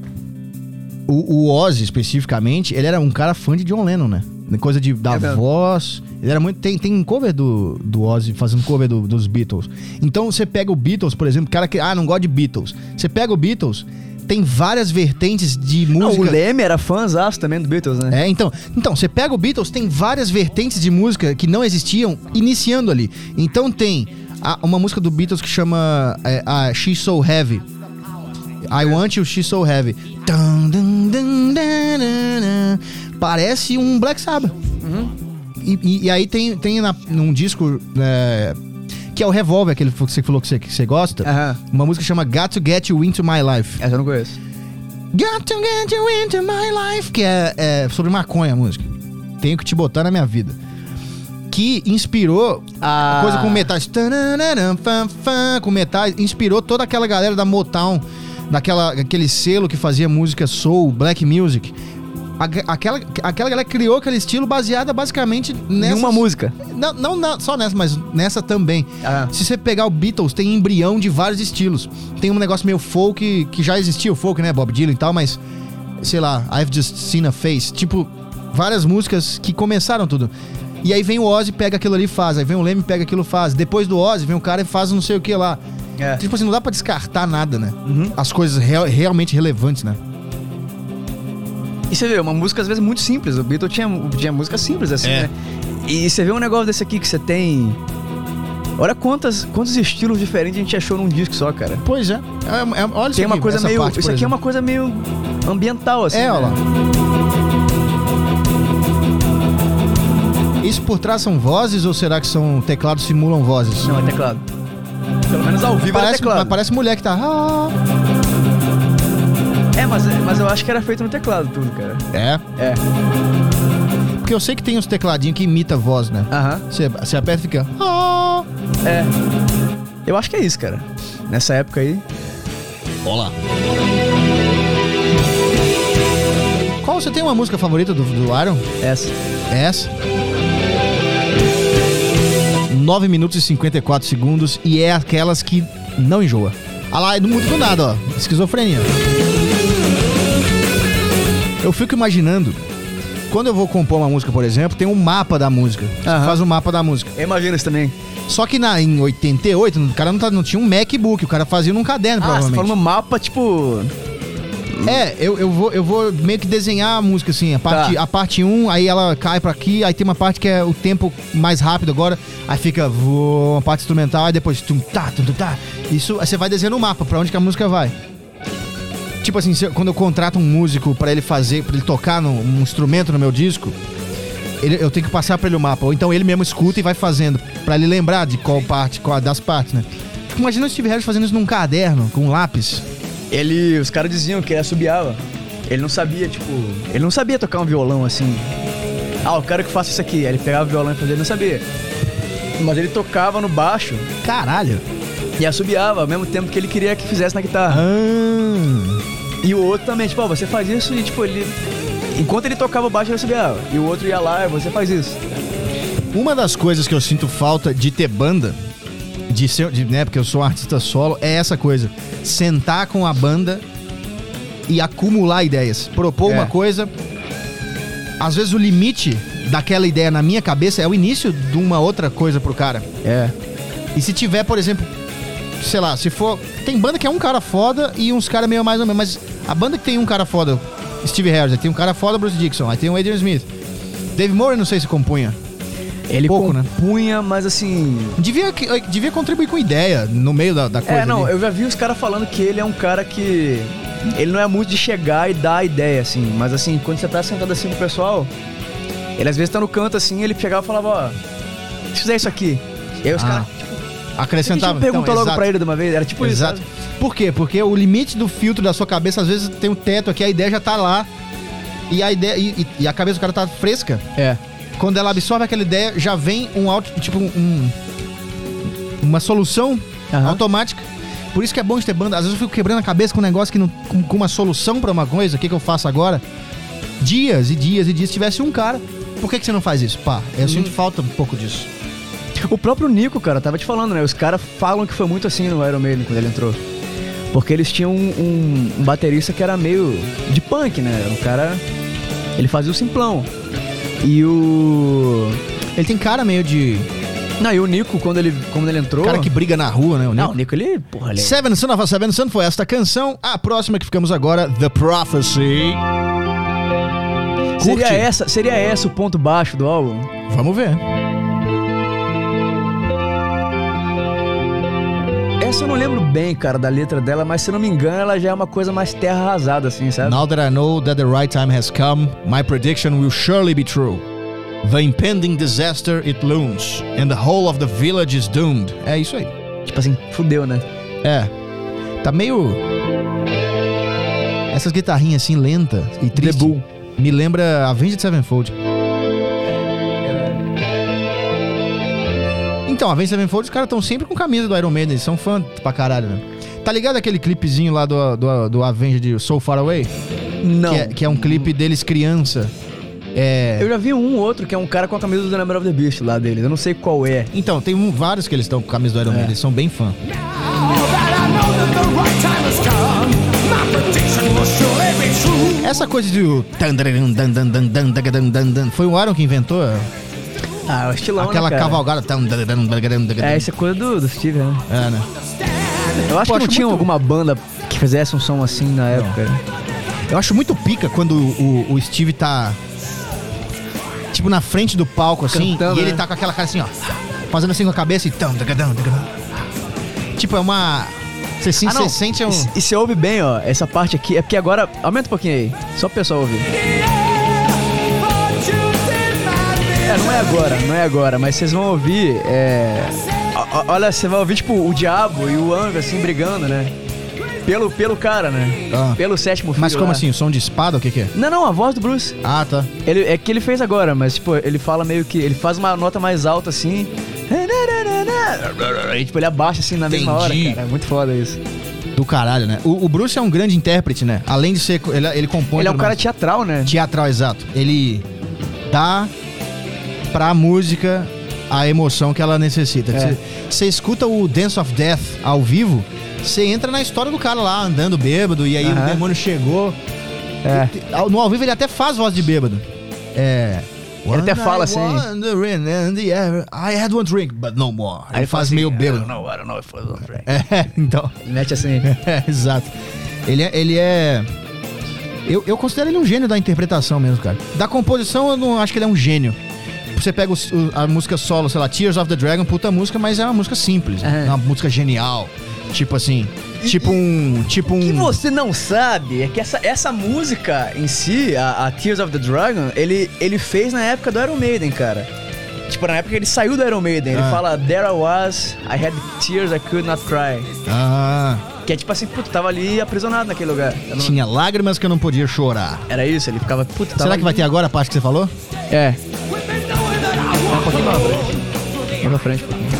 o, o Ozzy especificamente, ele era um cara fã de John Lennon, né? Coisa de, da É mesmo. voz. Ele era muito. Tem, tem um cover do, do Ozzy fazendo cover do- dos Beatles. Então você pega o Beatles, por exemplo, cara que. Ah, não gosta de Beatles. Você pega o Beatles, tem várias vertentes de Não, música. o Leme era fãzaço também do Beatles, né? É, então, então, você pega o Beatles, tem várias vertentes de música que não existiam iniciando ali. Então tem a- uma música do Beatles que chama é, a She's So Heavy. I Want You, She's So Heavy. Dun, dun, dun, dun, dun, dun. Parece um Black Sabbath. E, e- e aí tem, tem na, num disco é, que é o Revolver, aquele que você falou que você, que você gosta. Aham. Uma música que chama Got to Get You Into My Life. Essa eu não conheço. Got to get you into my life. Que é, é sobre maconha a música. Tenho que te botar na minha vida. Que inspirou Ah. a coisa com metais. Tananaram, fam, fam, com metais. Inspirou toda aquela galera da Motown. Daquela, aquele selo que fazia música soul, black music. A- Aquela, aquela galera criou aquele estilo baseada basicamente nessa. Nenhuma música. Não, não na- só nessa, mas nessa também. Ah. Se você pegar o Beatles, tem embrião de vários estilos. Tem um negócio meio folk, que já existia o folk, né? Bob Dylan e tal, mas... Sei lá, I've Just Seen a Face. Tipo, várias músicas que começaram tudo. E aí vem o Ozzy, pega aquilo ali e faz. Aí vem o Leme, pega aquilo e faz. Depois do Ozzy, vem um cara e faz não sei o que lá. É. Tipo assim, não dá pra descartar nada, né? Uhum. As coisas real- realmente relevantes, né? E você vê, uma música às vezes muito simples. O Beatles tinha, tinha música simples assim, É. né? E você vê um negócio desse aqui que você tem... Olha quantas, quantos estilos diferentes a gente achou num disco só, cara. Pois é. É- é- olha isso Tem uma aqui, coisa essa meio... parte, isso por aqui é exemplo. uma coisa meio... ambiental, assim. É, né? olha lá. Isso por trás são vozes ou será que são teclados que simulam vozes? Não, é teclado. Pelo menos ao vivo é Parece, teclado. mas parece mulher que tá... Ah. É, mas, mas eu acho que era feito no teclado tudo, cara. É, É. porque eu sei que tem uns tecladinhos que imita a voz, né? Aham. Você, você aperta e fica... Ah. É. Eu acho que é isso, cara. Nessa época aí. Olá. Qual você tem uma música favorita do, do Iron? Essa. É essa? nove minutos e cinquenta e quatro segundos e é aquelas que não enjoa. Ah lá, é do muito do nada, ó. Esquizofrenia. Eu fico imaginando, quando eu vou compor uma música, por exemplo, tem um mapa da música. Você Aham. faz o mapa da música. Eu imagino isso também. Só que na, em oitenta e oito, o cara não, tá, não tinha um MacBook, o cara fazia num caderno, Ah, você provavelmente. falando mapa, tipo... É, eu, eu, vou, eu vou meio que desenhar a música assim, a parte, Tá. a parte um, aí ela cai pra aqui, aí tem uma parte que é o tempo mais rápido agora, aí fica voa, uma parte instrumental, aí depois tum, tá, tum, tum, tá. Isso, aí você vai desenhando o mapa pra onde que a música vai. Tipo assim, se eu- quando eu contrato um músico pra ele fazer, pra ele tocar num, um instrumento no meu disco, ele- eu tenho que passar pra ele o mapa, ou então ele mesmo escuta e vai fazendo, pra ele lembrar de qual parte, qual das partes, né? Fico imaginando o Steve Harris fazendo isso num caderno, com um lápis. Ele... Os caras diziam que ele assobiava. Ele não sabia, tipo... Ele não sabia tocar um violão, assim. Ah, eu quero que faça isso aqui. Aí ele pegava o violão e fazia, ele não sabia. Mas ele tocava no baixo Caralho! e assobiava ao mesmo tempo que ele queria que fizesse na guitarra. Ah... E o outro também, tipo, ó, você faz isso e, tipo, ele... Enquanto ele tocava o baixo, ele assobiava. E o outro ia lá e você faz isso. Uma das coisas que eu sinto falta de ter banda, de ser, de, né, porque eu sou um artista solo, é essa coisa. Sentar com a banda e acumular ideias. Propor É. uma coisa. Às vezes o limite daquela ideia na minha cabeça é o início de uma outra coisa pro cara. É. E se tiver, por exemplo, sei lá, se for... Tem banda que é um cara foda e uns caras meio mais ou menos. Mas a banda que tem um cara foda, Steve Harris, aí tem um cara foda, Bruce Dickinson, aí tem o Adrian Smith. Dave Murray, não sei se compunha. Ele Pouco, né? compunha, mas assim... Devia, que- devia contribuir com ideia no meio da, da coisa. É, não, ali. eu já vi os caras falando que ele é um cara que... Ele não é muito de chegar e dar a ideia, assim. Mas assim, quando você tá sentado assim com o pessoal, ele às vezes tá no canto assim, ele chegava e falava, ó, se fizer isso aqui. E aí os Ah, caras... acrescentava. Perguntou então, logo exato. pra ele de uma vez, era tipo Exato. isso, sabe? Por quê? Porque o limite do filtro da sua cabeça, às vezes tem um teto aqui, a ideia já tá lá. E a ideia e, e- e a cabeça do cara tá fresca. É. Quando ela absorve aquela ideia, já vem um auto, tipo um uma solução Aham. automática. Por isso que é bom de ter banda. Às vezes eu fico quebrando a cabeça com um negócio que não, com, com uma solução pra uma coisa. O que, que eu faço agora? Dias e dias e dias. Se tivesse um cara, por que, que você não faz isso? Pá, eu sinto falta um pouco disso. O próprio Nico, cara, tava te falando, né? Os caras falam que foi muito assim no Iron Maiden quando ele entrou. Porque eles tinham um, um- um baterista que era meio de punk, né? O cara... Ele fazia o simplão. E o... Ele tem cara meio de Não, e o Nico, quando ele, quando ele entrou... cara que briga na rua, né? O Não, Nico. o Nico, ele... Porra, ele... Seven Son of a Seven Son foi esta canção. A próxima que ficamos agora, The Prophecy. Seria Curte? essa, seria essa o ponto baixo do álbum? Vamos ver. Essa eu não lembro bem, cara, da letra dela, mas se eu não me engano, ela já é uma coisa mais terra arrasada, assim, sabe? Now that I know that the right time has come, my prediction will surely be true. The impending disaster it looms, and the whole of the village is doomed. É isso aí. Tipo assim, fudeu, né? É. Tá meio... Essas guitarrinhas assim, lenta e triste. The Bull. Me lembra Avenged Sevenfold. Então, Avenged Sevenfold, os caras estão sempre com camisa do Iron Maiden. Eles são fã pra caralho, né? Tá ligado aquele clipezinho lá do, do, do Avenged So Far Away? Não. Que é, que é um clipe deles criança. É... Eu já vi um outro que é um cara com a camisa do The Number of the Beast lá deles. Eu não sei qual é. Então, tem um, vários que eles estão com camisa do Iron Maiden. Eles são bem fã. Essa coisa de... Foi o Iron que inventou Ah, é o estilão, aquela né, cara? cavalgada. É, isso é coisa do, do Steve, né? É, né? Eu acho Pô, que não acho tinha muito- alguma banda que fizesse um som assim na época. Eu acho muito pica quando o, o Steve tá... Tipo, na frente do palco, assim. Cantando, e ele né? tá com aquela cara assim, ó. Fazendo assim com a cabeça e... Tipo, é uma... Você sim, Ah, não. você sente um... E, e você ouve bem, ó, essa parte aqui. É porque agora... Aumenta um pouquinho aí. Só o pessoal ouvir. É, não é agora, não é agora. Mas vocês vão ouvir... É... o- o- Olha, você vai ouvir, tipo, o Diabo e o Angra, assim, brigando, né? Pelo, pelo cara, né? Ah. Pelo sétimo filho Mas como lá. assim? O som de espada, o que que é? Não, não, a voz do Bruce. Ah, tá. Ele, é que ele fez agora, mas, tipo, ele fala meio que... Ele faz uma nota mais alta, assim... E, tipo, ele abaixa, assim, na mesma hora, Entendi. cara. É muito foda isso. Do caralho, né? O, o Bruce é um grande intérprete, né? Além de ser... Ele, ele compõe... Ele é um tudo cara mais. teatral, né? Teatral, exato. Ele dá pra música a emoção que ela necessita. É. Você você escuta o Dance of Death ao vivo, você entra na história do cara lá, andando bêbado, e aí Aham. o demônio chegou. É. No ao vivo ele até faz voz de bêbado. É... Ele até fala assim. Wandering in the air, I had one drink, but no more. Aí ele faz assim, meio bêbado. I don't know, I don't know if it was on track. É, então... Ele mete assim. É, exato. Ele é. Ele é... Eu, eu considero ele um gênio da interpretação mesmo, cara. Da composição, eu não acho que ele é um gênio. Você pega o- o- a música solo, sei lá, Tears of the Dragon, puta música, mas é uma música simples. Aham. É uma música genial. Tipo assim. Tipo um. Tipo O que um. você não sabe é que essa, essa música em si, a, a Tears of the Dragon, ele, ele fez na época do Iron Maiden, cara. Tipo, na época que ele saiu do Iron Maiden, ele Ah. fala There I was, I had tears I could not cry. Ah. Que é tipo assim, puto, tava ali aprisionado naquele lugar. Eu não- Tinha lágrimas que eu não podia chorar. Era isso, ele ficava, puto, tava Será que vai ter agora a parte que você falou? É. Um pouquinho mais pra frente. Mais pra frente, um pouquinho.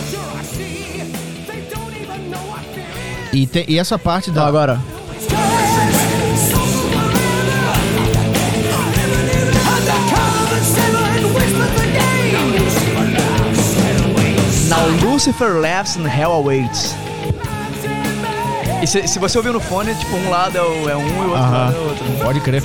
E, tem- e essa parte da. Então, agora. Now Lucifer laughs and hell awaits. E se, se você ouvir no fone, tipo, um lado é, o, é um e o outro Aham. lado é o outro. Pode crer.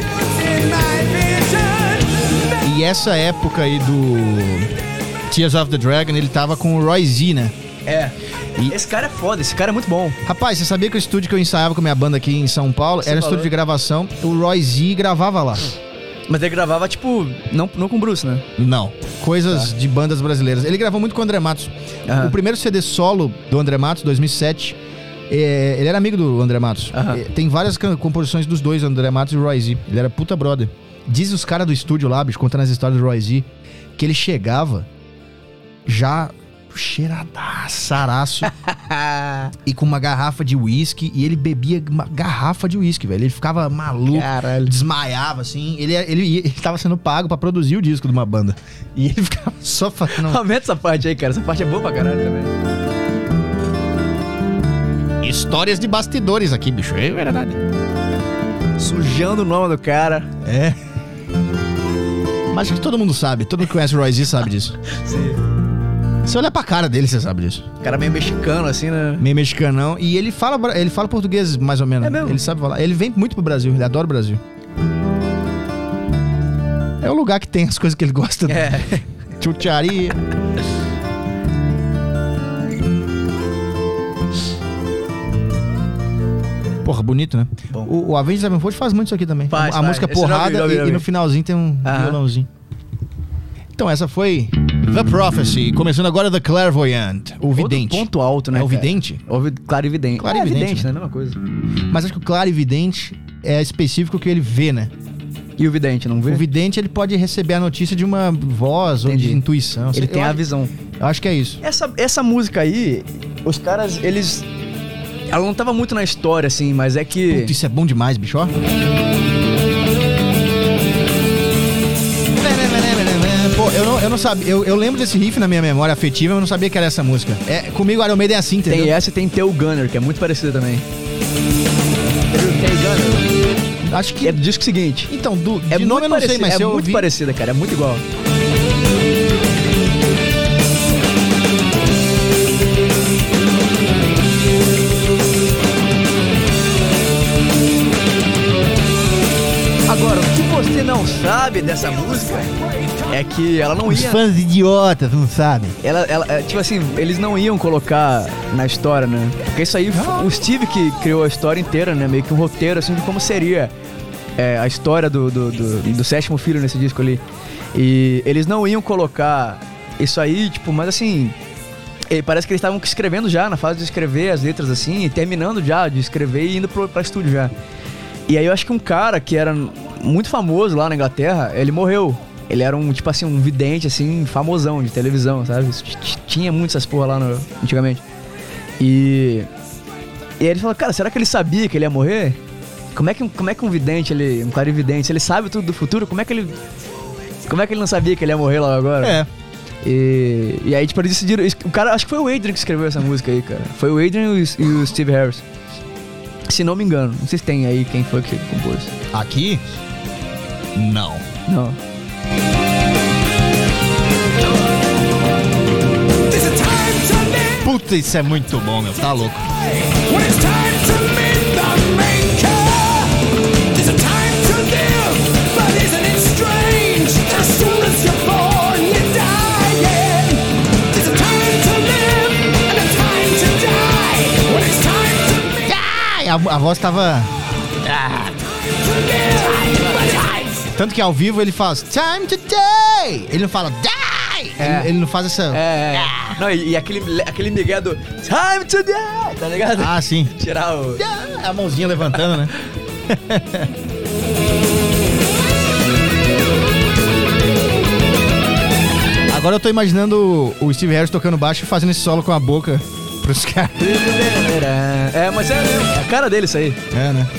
E essa época aí do Tears of the Dragon, ele tava com o Roy Z, né? É. E- Esse cara é foda, esse cara é muito bom. Rapaz, você sabia que o estúdio que eu ensaiava com a minha banda aqui em São Paulo Você era um falou. estúdio de gravação? O Roy Z gravava lá. Mas ele gravava, tipo, não, não com o Bruce, né? Não. Coisas de bandas brasileiras. Ele gravou muito com o André Matos. Aham. O primeiro C D solo do André Matos, dois mil e sete, é, ele era amigo do André Matos. Aham. É, tem várias can- composições dos dois, André Matos e o Roy Z. Ele era puta brother. Diz os caras do estúdio lá, bicho, contando as histórias do Roy Z, que ele chegava já cheiradaçaraço e com uma garrafa de uísque, e ele bebia uma garrafa de uísque, velho. Ele ficava maluco, Caralho. desmaiava, assim. Ele, ele, ele tava sendo pago pra produzir o disco de uma banda. E ele ficava só fazendo... Aumenta essa parte aí, cara. Essa parte é boa pra caralho também. Histórias de bastidores aqui, bicho. É verdade. Sujando o nome do cara. É. Mas acho que todo mundo sabe. Todo mundo que conhece o Roy Z sabe disso. Sim. Você olha pra cara dele, você sabe disso. O cara meio mexicano, assim, né? Meio mexicanão. E ele fala, bra- ele fala português, mais ou menos. É mesmo? Ele sabe falar. Ele vem muito pro Brasil. Ele adora o Brasil. É o lugar que tem as coisas que ele gosta. É. Chucharia. Porra, bonito, né? Bom. O, o Avenged Sevenfold faz muito isso aqui também. Faz, a a faz. música Esse eu já porrada vi, já vi, e, já e vi. no finalzinho tem um Aham. violãozinho. Então essa foi The Prophecy. Começando agora The Clairvoyant. O Outro vidente. ponto alto, né, É o cara? vidente? Ouve clarividente. Clarividente, É, evidente, né? né? Mesma coisa. Mas acho que o clarividente é específico que ele vê, né? E o vidente, não vê? O vidente ele pode receber a notícia de uma voz ou de Entendi. intuição. Ele Eu tem a acho- visão. Eu acho que é isso. Essa, essa música aí, os caras, eles... Ela não tava muito na história, assim, mas é que... Puta, isso é bom demais, bicho, ó. Pô, eu não, eu não sabia. Eu, eu lembro desse riff na minha memória afetiva, mas eu não sabia que era essa música. É, comigo, Iron Maiden é assim, entendeu? Tem essa e tem Teu Gunner, que é muito parecida também. Teu Gunner Acho que. é do disco seguinte. Então, do, É de nome eu não sei, parecida, mas é se eu muito ouvi... parecida, cara. É muito igual. Agora, o que você não sabe dessa música é que ela não Os ia... fãs idiotas, não sabem. Ela, ela, é, tipo assim, eles não iam colocar na história, né? Porque isso aí, foi o Steve que criou a história inteira, né? Meio que um roteiro, assim, de como seria é, a história do, do, do, do sétimo filho nesse disco ali. E eles não iam colocar isso aí, tipo, mas assim... E parece que eles estavam escrevendo já, na fase de escrever as letras assim, e terminando já de escrever e indo pro, pra estúdio já. E aí eu acho que um cara que era muito famoso lá na Inglaterra, ele morreu. Ele era um, tipo assim, um vidente, assim, famosão de televisão, sabe? Tinha muito essas porra lá no, antigamente. E... E aí ele falou, cara, será que ele sabia que ele ia morrer? Como é que, como é que um vidente, ele, um clarividente, se ele sabe tudo do futuro, como é que ele... Como é que ele não sabia que ele ia morrer lá agora? É. E, e aí, tipo, eles decidiram... O cara, acho que foi o Adrian que escreveu essa música aí, cara. Foi o Adrian e o, e o Steve Harris. Se não me engano. Não sei se tem aí quem foi que compôs. Aqui? Não. Não. Puta, isso é muito bom, meu. Tá louco. When it's time to meet the maker, there's a time to live, but isn't it strange? As soon as you're born, you're dying. There's a time to live and a time to die. When it's time to meet Ai, a, a voz tava... to live, but it's Tanto que ao vivo ele faz time to die. Ele não fala die. É. Ele, ele não faz essa... É, é. Não, e, e aquele, aquele migué do Time to Die, tá ligado? Ah, sim. Tirar o... A mãozinha levantando, né? Agora eu tô imaginando o Steve Harris tocando baixo e fazendo esse solo com a boca pros caras. É, mas é, é a cara dele isso aí. É, né?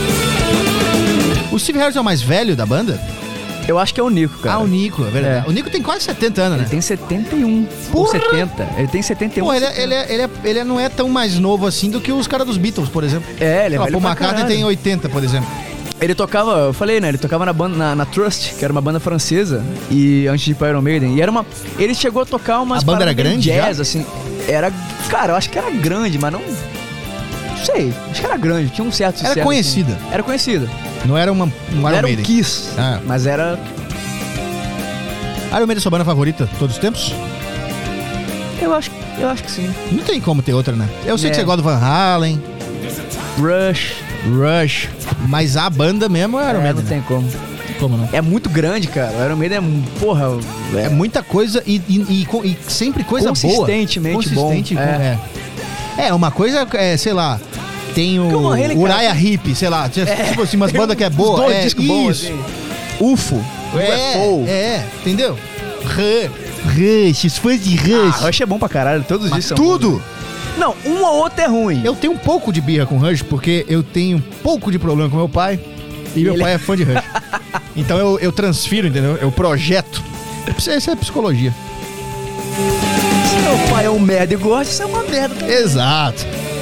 O Steve Harris é o mais velho da banda? Eu acho que é o Nico, cara. Ah, o Nico, é verdade. É. O Nico tem quase setenta anos, né? Ele tem setenta e um. Ou Porra! setenta. Ele tem setenta e um. Pô, ele, é- ele, é- ele, é- ele não é tão mais novo assim do que os caras dos Beatles, por exemplo. É, ele é Sei lá, velho Paul pra McCartney caralho. tem oitenta, por exemplo. Ele tocava, eu falei, né? Ele tocava na banda, na, na Trust, que era uma banda francesa, e antes de ir pra Iron Maiden. E era uma. Ele chegou a tocar umas A banda paradas era meio grande jazz, já? assim. Era. Cara, eu acho que era grande, mas não. Não sei. Acho que era grande, tinha um certo Era sucesso, conhecida. assim. Era conhecida. Não era uma, um Não Iron era um Maiden. Kiss, Ah. mas era. Iron Maiden é sua banda favorita de todos os tempos? Eu acho, eu acho que sim. Não tem como ter outra, né? Eu sei É. que você gosta do Van Halen, Rush. Rush, mas a banda mesmo é Iron É, Maiden. não né? tem como. Como não? É muito grande, cara. O Iron Maiden é. Porra. É muita coisa e, e- e co- e sempre coisa boa. Consistentemente bom. Consistente bom. É. É. É, uma coisa, é, sei lá, tem o Porque o Van Halen, cara, Uriah Heep, sei lá, tipo assim, umas Tem bandas que é uns boa. dois É, discos bons, isso. assim. U F O. U F O. É, é, entendeu? Rush, Rush, os fãs de Ah, Rush. Rush é bom pra caralho. Todos os Mas discos são bons. tudo. Não, um ou outro é ruim. Eu tenho um pouco de birra com Rush, porque eu tenho um pouco de problema com meu pai. E meu Ele- pai é fã de Rush. Então eu, eu transfiro, entendeu? Eu projeto. Isso é psicologia. Se meu pai é um merda e gosta, isso é uma merda também. Exato.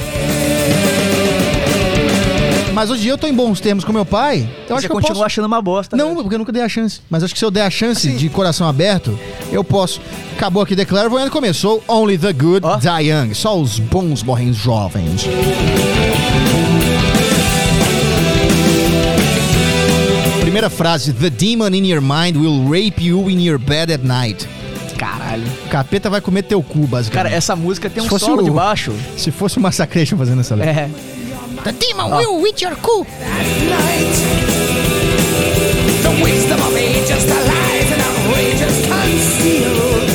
Mas hoje em dia eu tô em bons termos com meu pai. Eu acho Você que eu continua posso... achando uma bosta. Não, né? porque eu nunca dei a chance. Mas acho que se eu der a chance Assim- de coração aberto, eu posso. Acabou aqui The Clairvoyant, começou Only the Good Ó. Die Young. Só os bons morrem jovens. Primeira frase: The demon in your mind will rape you in your bed at night. Caralho. O capeta vai comer teu cu, basicamente. Cara, essa música tem Se um fosse solo o- de baixo. Se fosse o Massacration fazendo essa letra. É. The demon will eat your cu. night. The wisdom of ages, the lies and outrages concealed.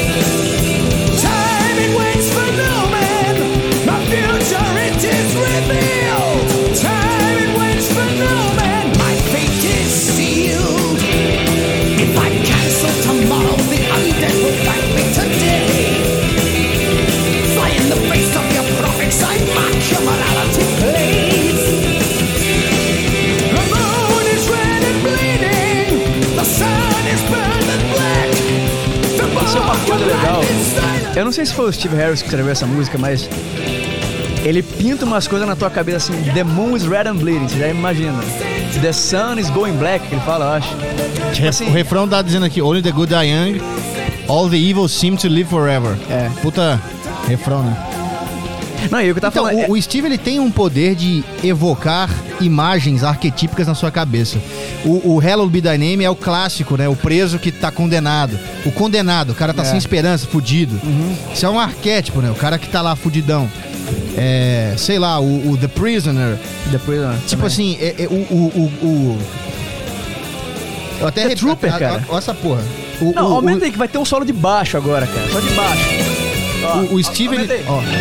Time it waits for no man. My future it is revealed. Time it waits for no man. My fate is sealed. If I cancel tomorrow, the undead will fight me today. Fly in the face of your prophets, I mark your morality plays. The moon is red and bleeding. The sun is burned and black. The Isso é uma coisa legal. silent. Eu não sei se foi o Steve Harris que escreveu essa música, mas ele pinta umas coisas na tua cabeça assim: The moon is red and bleeding. Você já imagina. The sun is going black, que ele fala, eu acho. Tipo assim, O refrão tá dizendo aqui: Only the good die young, all the evil seem to live forever. É. Puta refrão, né? não, e o que eu tava Então, falando. o, o Steve ele tem um poder de evocar imagens arquetípicas na sua cabeça. O, o Hallowed Be Thy Name é o clássico, né? O preso que tá condenado. O condenado, o cara tá É. sem esperança, fudido. Isso é um arquétipo, né? O cara que tá lá fudidão. É, sei lá, o, o The Prisoner. Depois, ó, Tipo também. assim, é, é, o, o, o, o- Eu até The arrepi- Trooper, a- a- cara. Olha essa porra. O, Não, o- aumenta o- aí que vai ter um solo de baixo agora, cara. Só de baixo. Ó. o, o Steve, aumenta ele, aí. ó.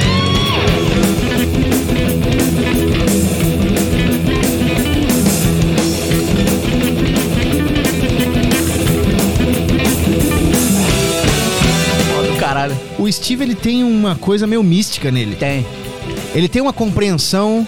Do caralho. O Steve, ele tem uma coisa meio mística nele. Tem. Ele tem uma compreensão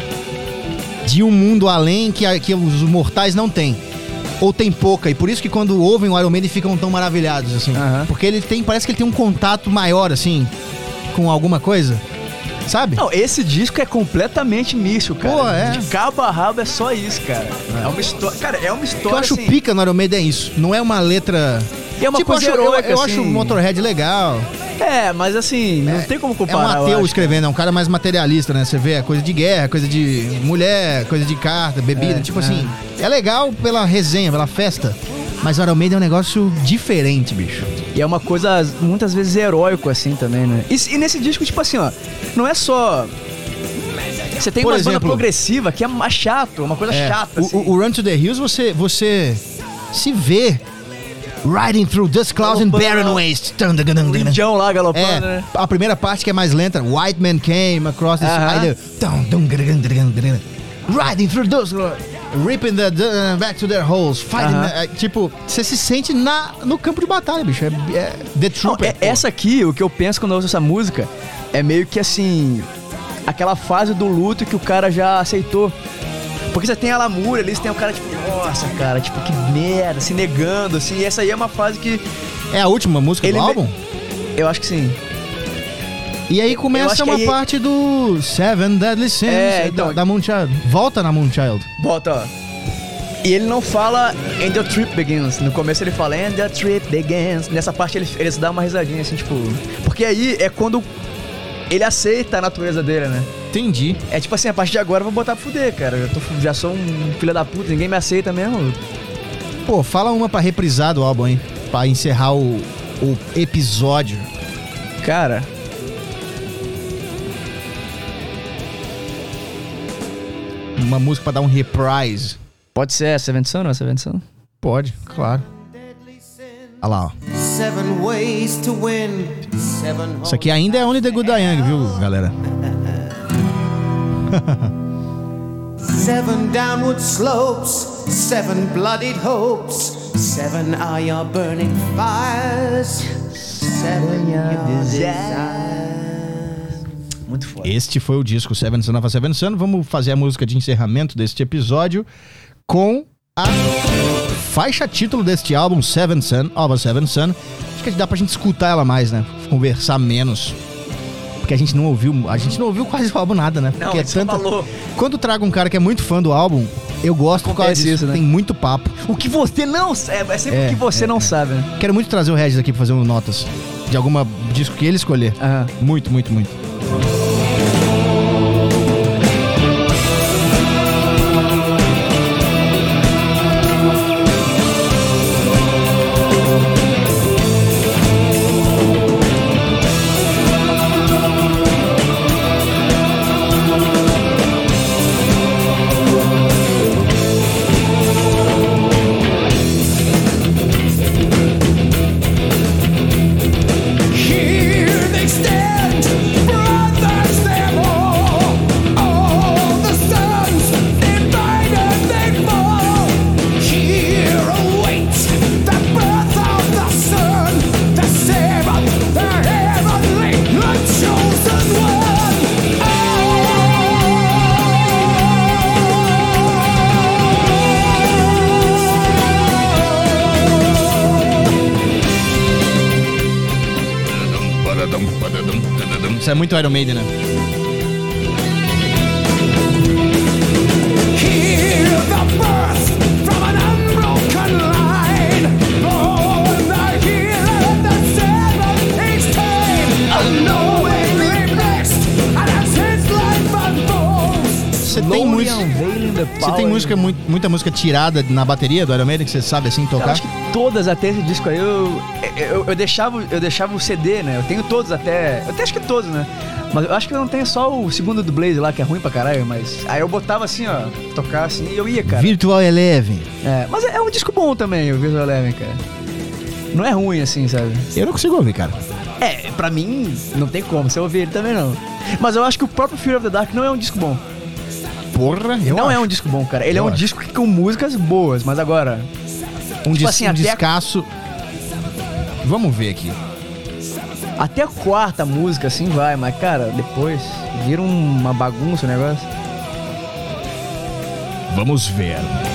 de um mundo além que, a- que os mortais não têm. Ou tem pouca. E por isso que quando ouvem o Iron Maiden ficam tão maravilhados, assim. Aham. Porque ele tem, parece que ele tem um contato maior, assim, com alguma coisa. Sabe? Não, esse disco é completamente místico, cara. Pô, é. De cabo a rabo é só isso, cara. É, uma história. Cara, é uma O que história. eu acho assim, pica no Iron Maiden é isso. Não é uma letra... É uma tipo, coisa eu acho, eu- heróica, eu, assim. acho o Motorhead legal. É, mas assim, não tem como É comparar. um eu ateu acho. escrevendo, é um cara mais materialista, né? Você vê a coisa de guerra, coisa de mulher, coisa de carta, bebida. É, tipo é. assim, é legal pela resenha, pela festa. Mas o Iron Maiden é um negócio diferente, bicho. E é uma coisa muitas vezes heróico, assim, também, né? E, e nesse disco, tipo assim, ó, não é só. Você tem Por uma banda exemplo- progressiva que é mais chato, uma coisa É, chata, o, assim. o- o Run to the Hills, você, você se vê riding through dust clouds and Galopando. barren wastes. O Indião lá galopando, É, né? a primeira parte que é mais lenta, White Man Came Across the Aham. Sky, dum, dum, grun, grun, grun, riding through those, ripping the, the back to their holes, fighting, Aham. é, tipo, você se sente na, no campo de batalha, bicho, é, é The Não, Trooper. é- pô. essa aqui, o que eu penso quando eu ouço essa música, é meio que assim, aquela fase do luto que o cara já aceitou. Porque você tem a lamúria ali, você tem o cara tipo, nossa, cara, tipo, que merda, se negando, assim, e essa aí é uma fase que É a última música ele do me- álbum? eu acho que sim. E aí eu começa acho que uma aí- parte do Seven Deadly Sins, É, da- então- da Moonchild. Volta na Moonchild. Bota, ó. E ele não fala And the Trip Begins. No começo ele fala And the Trip Begins. Nessa parte ele, ele se dá uma risadinha, assim, tipo... Porque aí é quando ele aceita a natureza dele, né? Entendi. É tipo assim, a partir de agora eu vou botar pra fuder, cara. Eu tô, já sou um filho da puta, ninguém me aceita mesmo. Pô, fala uma pra reprisar do álbum, hein? Pra encerrar o, o episódio. Cara... Uma música pra dar um reprise. Pode ser essa Seventh ou Seventh Son? Pode, claro. Olha lá, ó. Seven ways to win. Seven Isso aqui ainda é Only the Good Die Young, viu, galera? Seven downward slopes, seven bloodied hopes, seven are your burning fires, seven your desires. Muito foda. Este foi o disco Seven Son of a Seven Son. Vamos fazer a música de encerramento deste episódio com a faixa título deste álbum, Seven Son of a Seven Son. Acho que dá pra gente escutar ela mais, né? Conversar menos. Porque a gente não ouviu, a gente não ouviu quase o álbum nada, né? Não, Porque é só tanta... falou. Quando trago um cara que é muito fã do álbum, eu gosto por causa Acontece disso, isso, né? tem muito papo. O que você não sabe, é sempre É, o que você é, não é. sabe, né? Quero muito trazer o Regis aqui pra fazer um notas de alguma disco que ele escolher. Aham. Muito, muito, muito. Here they stand, brothers them all. All the sons divided they fall. Here awaits the birth of the Son, the seventh, the heavenly, the chosen one. Isso é muito Iron Maiden, né? Hear the birth from an unbroken line. Born the hero that seven each time. Unknowingly blessed, and as his life unfolds. Você tem, música, Unveiling the você tem música, muito, muita música tirada na bateria do Iron Maiden que você sabe assim Eu tocar? acho que todas até esse disco aí, eu, eu, eu, deixava, eu deixava o C D, né? Eu tenho todos até. Eu até acho que todos, né? Mas eu acho que eu não tenho só o segundo do Blaze lá, que é ruim pra caralho, mas. Aí eu botava assim, ó, tocar assim e eu ia, cara. Virtual Eleven. É, mas é, é um disco bom também, o Virtual Eleven, cara. Não é ruim assim, sabe? Eu não consigo ouvir, cara. É, pra mim, não tem como você ouvir ele também não. Mas eu acho que o próprio Fear of the Dark não é um disco bom. Porra, eu não acho. é um disco bom, cara. Ele Eu é um acho. disco com músicas boas, mas agora... Um, dis assim, um até a- descasso... Vamos ver aqui. Até a quarta música, assim, vai. Mas, cara, depois vira uma bagunça o negócio. Vamos ver.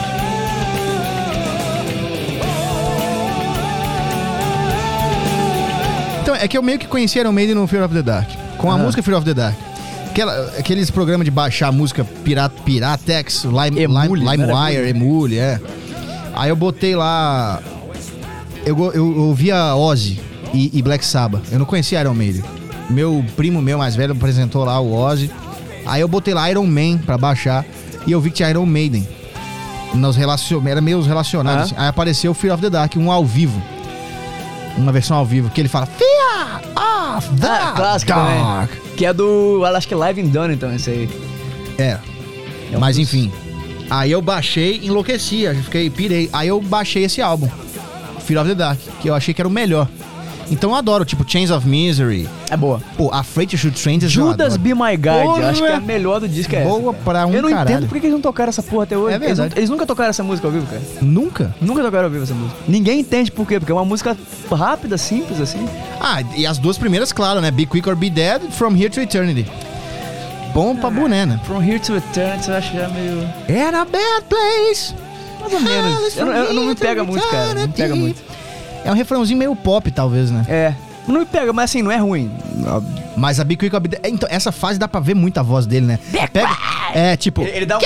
Então, é que eu meio que conheci Iron Maiden no Fear of the Dark. Com a Ah. música Fear of the Dark. Aquela, aqueles programas de baixar a música pirata, Piratex, Lime, Emule, Lime, não era LimeWire, Emule, é. Aí eu botei lá... Eu, go- eu, eu ouvia Ozzy e, e Black Sabbath. Eu não conhecia Iron Maiden. Meu primo meu mais velho apresentou lá o Ozzy. Aí eu botei lá Iron Man pra baixar. E eu vi que tinha Iron Maiden. Nos relacion... Era meio relacionado. Ah. Assim. Aí apareceu o Fear of the Dark, um ao vivo. Uma versão ao vivo, que ele fala Fear of the Ah, clássico Dark. também. Que é do... Acho que é Live and Done, então, esse aí. É. É um Mas dos- enfim. Aí eu baixei, enlouqueci, eu fiquei, pirei. Aí eu baixei esse álbum, Fear of the Dark, que eu achei que era o melhor. Então eu adoro, tipo, Chains of Misery. É boa. Pô, Afraid to Shoot Strangers eu Judas adoro. Be My Guide. Porra! Acho que é a melhor do disco, é essa, Boa cara. pra um Eu não caralho. entendo por que eles não tocaram essa porra até hoje. É Eles, verdade. não- eles nunca tocaram essa música ao vivo, cara. Nunca? Nunca tocaram ao vivo essa música. Ninguém entende por quê, porque é uma música rápida, simples, assim. Ah, e as duas primeiras, claro, né? Be Quick or Be Dead, From Here to Eternity. Bom pra boné, né? From Here to Eternity, eu acho já meio... At a bad place. Mais ou menos. Eu, não- eu não me pega muito, cara. Não me pega muito. É um refrãozinho meio pop, talvez, né? É. Não me pega, mas assim, não é ruim. Mas a Be Quick or Be Dead... é, Então, essa fase dá pra ver muito a voz dele, né? Pega... É, tipo... Ele, ele dá um...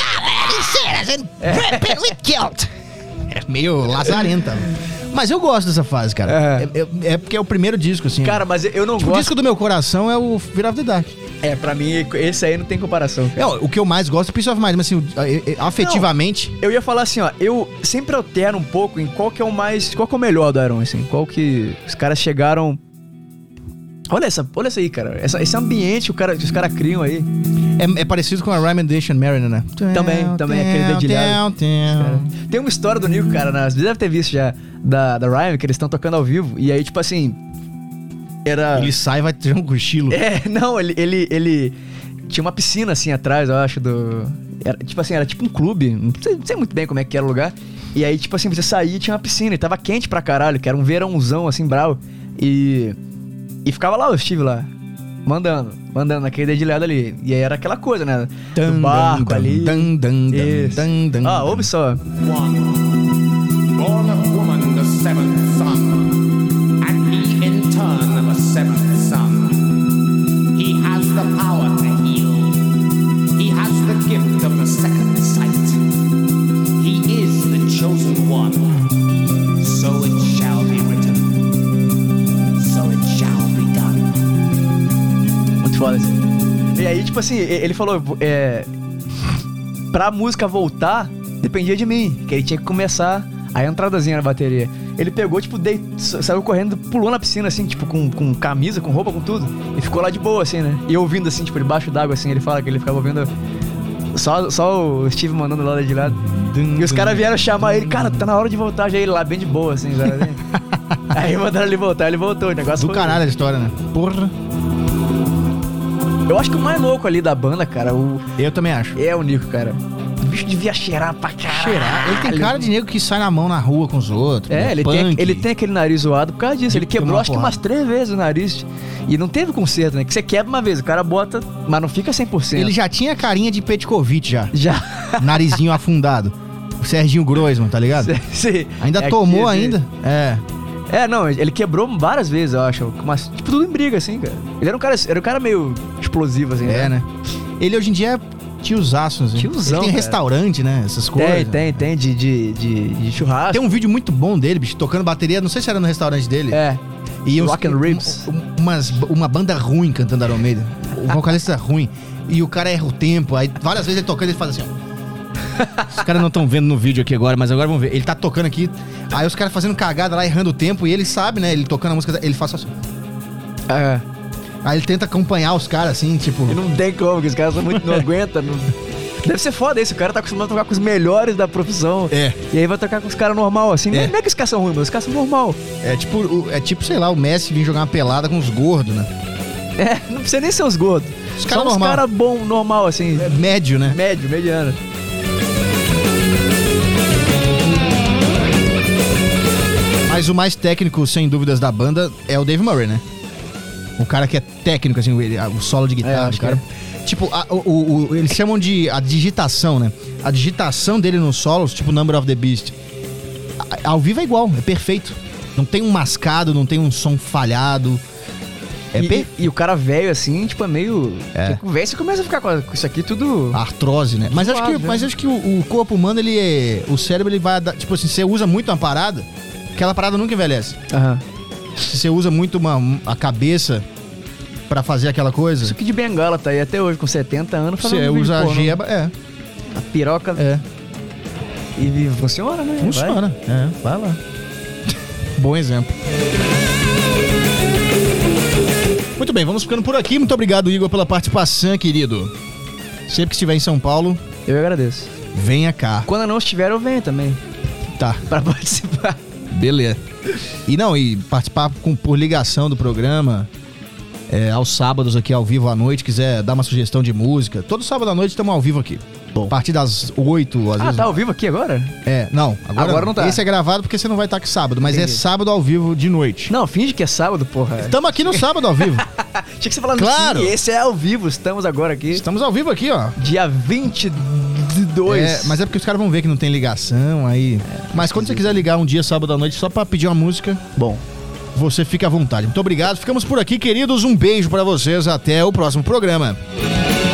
É meio lazarenta. Mas eu gosto dessa fase, cara. É. É, é- é porque é o primeiro disco, assim. Cara, mas eu não o gosto... disco do meu coração é o Fear of the Dark. É, pra mim, esse aí não tem comparação, cara. É, o que eu mais gosto é Peace of Mind, mas assim, é- é- afetivamente... Eu ia falar assim, ó, eu sempre alterno um pouco em qual que é o mais... Qual que é o melhor do Iron, assim. Qual que os caras chegaram... Olha essa, olha essa aí, cara. Essa- esse ambiente que, o cara, que os caras criam aí. É, é parecido com a Rhyme and Nation Mariner, né? Também, também, aquele dedilhado. Cara. Tem uma história do Nico, cara, na, você deve ter visto já, da, da Rhyme, que eles estão tocando ao vivo. E aí, tipo assim... Era... Ele sai e vai ter um cochilo. É, não, ele, ele, ele tinha uma piscina assim atrás, eu acho, do... Era, tipo assim, era tipo um clube, não sei, não sei muito bem como é que era o lugar. E aí, tipo assim, você saía e tinha uma piscina e tava quente pra caralho, que era um verãozão, assim, bravo. E... E ficava lá o Steve lá, mandando, mandando naquele dedilhado ali. E aí era aquela coisa, né? Dan, Do barco dan, ali. dan, dan, dan, Isso. dan, dan, Ah, dan. ouve só. One, born of woman, the seventh son, and he in turn the seventh son. He has the power to heal. He has the gift of the second sight. He is the chosen one. So it shall be written. So it shall be done. Muito foda assim. E aí, tipo assim, e- ele falou, é... Pra música voltar, dependia de mim, que ele tinha que começar a entradazinha na bateria. Ele pegou, tipo, dei, sa- saiu correndo, pulou na piscina, assim, tipo, com, com camisa, com roupa, com tudo. E ficou lá de boa, assim, né? E ouvindo, assim, tipo, debaixo d'água, assim, ele fala que ele ficava ouvindo... Só, só o Steve mandando lá de lado. E os caras vieram chamar ele, cara, tá na hora de voltar, já ele lá bem de boa, assim, sabe? Aí mandaram ele voltar, ele voltou, o negócio Do foi- caralho a história, né? Porra. Eu acho que o mais louco ali da banda, cara, o... Eu também acho. é o Nico, cara. O bicho devia cheirar pra caralho. Cheirar. Ele tem cara de nego que sai na mão na rua com os outros. É, né? ele Punk. tem, ele tem aquele nariz zoado por causa disso. Ele Tem que quebrou tomar acho que porrada. umas três vezes o nariz. E não teve conserto, né? Que você quebra uma vez, o cara bota, mas não fica cem por cento. Ele já tinha carinha de Petkovic já. Já. Narizinho afundado. O Serginho Groisman, tá ligado? Sim. Ainda É tomou que- ainda? É. É, não, ele quebrou várias vezes, eu acho. Mas, tipo, tudo em briga, assim, cara. Ele era um cara, era um cara meio explosivo, assim, É, né? Ele hoje em dia é tiozaço, assim. Tiozão, Ele tem cara. restaurante, né? Essas coisas. Tem, tem, tem, de, de, de, de churrasco. Tem um vídeo muito bom dele, bicho, tocando bateria. Não sei se era no restaurante dele. É. E uns- Rock and Ribs. um- um- umas, uma banda ruim cantando Iron Maiden. O vocalista é ruim. E o cara erra o tempo. Aí várias vezes ele tocando, ele faz assim, ó. Os caras não estão vendo no vídeo aqui agora, mas agora vamos ver. Ele tá tocando aqui. Aí os caras fazendo cagada lá, errando o tempo. E ele sabe, né? Ele tocando a música, ele faz assim. É. Aí ele tenta acompanhar os caras assim, tipo. E não tem como, porque os caras são muito, não aguentam. Não... Deve ser foda isso, o cara tá acostumado a tocar com os melhores da profissão. É. E aí vai tocar com os caras normal assim. Não É. é, não é que os caras são ruins, mas os caras são normal. É tipo, o- é tipo, sei lá, o Messi vir jogar uma pelada com os gordos, né? É, não precisa nem ser os gordos. Os cara Só uns normal. caras bom, normal, assim. É médio, né? Médio, mediano. Mas o mais técnico, sem dúvidas, da banda é o Dave Murray, né? O cara que é técnico, assim, ele- o solo de É, guitarra, acho o cara. Tipo, a- o, o- o- eles chamam de a digitação, né? A digitação dele nos solos, tipo Number of the Beast, a- ao vivo é igual, é perfeito. Não tem um mascado, não tem um som falhado. É e, per... e, e o cara velho, assim, tipo, é meio... É. Tipo, velho, você começa a ficar com, com isso aqui tudo... artrose, né? Mas acho que, Suave, mas né? acho que o, o corpo humano, ele é. O cérebro, ele vai. dar- Tipo assim, você usa muito uma parada, aquela parada nunca envelhece. Aham. Se você usa muito uma, a cabeça pra fazer aquela coisa, Isso aqui de bengala tá aí até hoje, com setenta anos, fazendo você um vídeo usa a pornô. geba. É, A piroca é. e, e funciona, né? Funciona. É, vai lá. Bom exemplo. Muito bem, vamos ficando por aqui. Muito obrigado, Igor, pela participação, querido. Sempre que estiver em São Paulo, Vai. Eu agradeço. venha cá. Quando eu não estiver, eu venho também. Tá, Pra participar. beleza. E não, e participar com, por ligação do programa, é, aos sábados aqui ao vivo à noite, quiser dar uma sugestão de música. Todo sábado à noite estamos ao vivo aqui. Bom. A partir das oito, às Ah, vezes. tá ao vivo aqui agora? É, não, agora, Agora não tá. Esse é gravado porque você não vai estar aqui sábado, mas Entendi. é sábado ao vivo de noite. Não, finge que é sábado, porra. Estamos aqui no sábado ao vivo. Tinha que você falando Claro. sim, esse é ao vivo, estamos agora aqui. Estamos ao vivo aqui, ó. Dia vinte e dois. É, mas é porque os caras vão ver que não tem ligação aí. Mas quando você quiser ligar um dia sábado à noite só pra pedir uma música, Bom, você fica à vontade. Muito obrigado. Ficamos por aqui, queridos. Um beijo pra vocês. Até o próximo programa.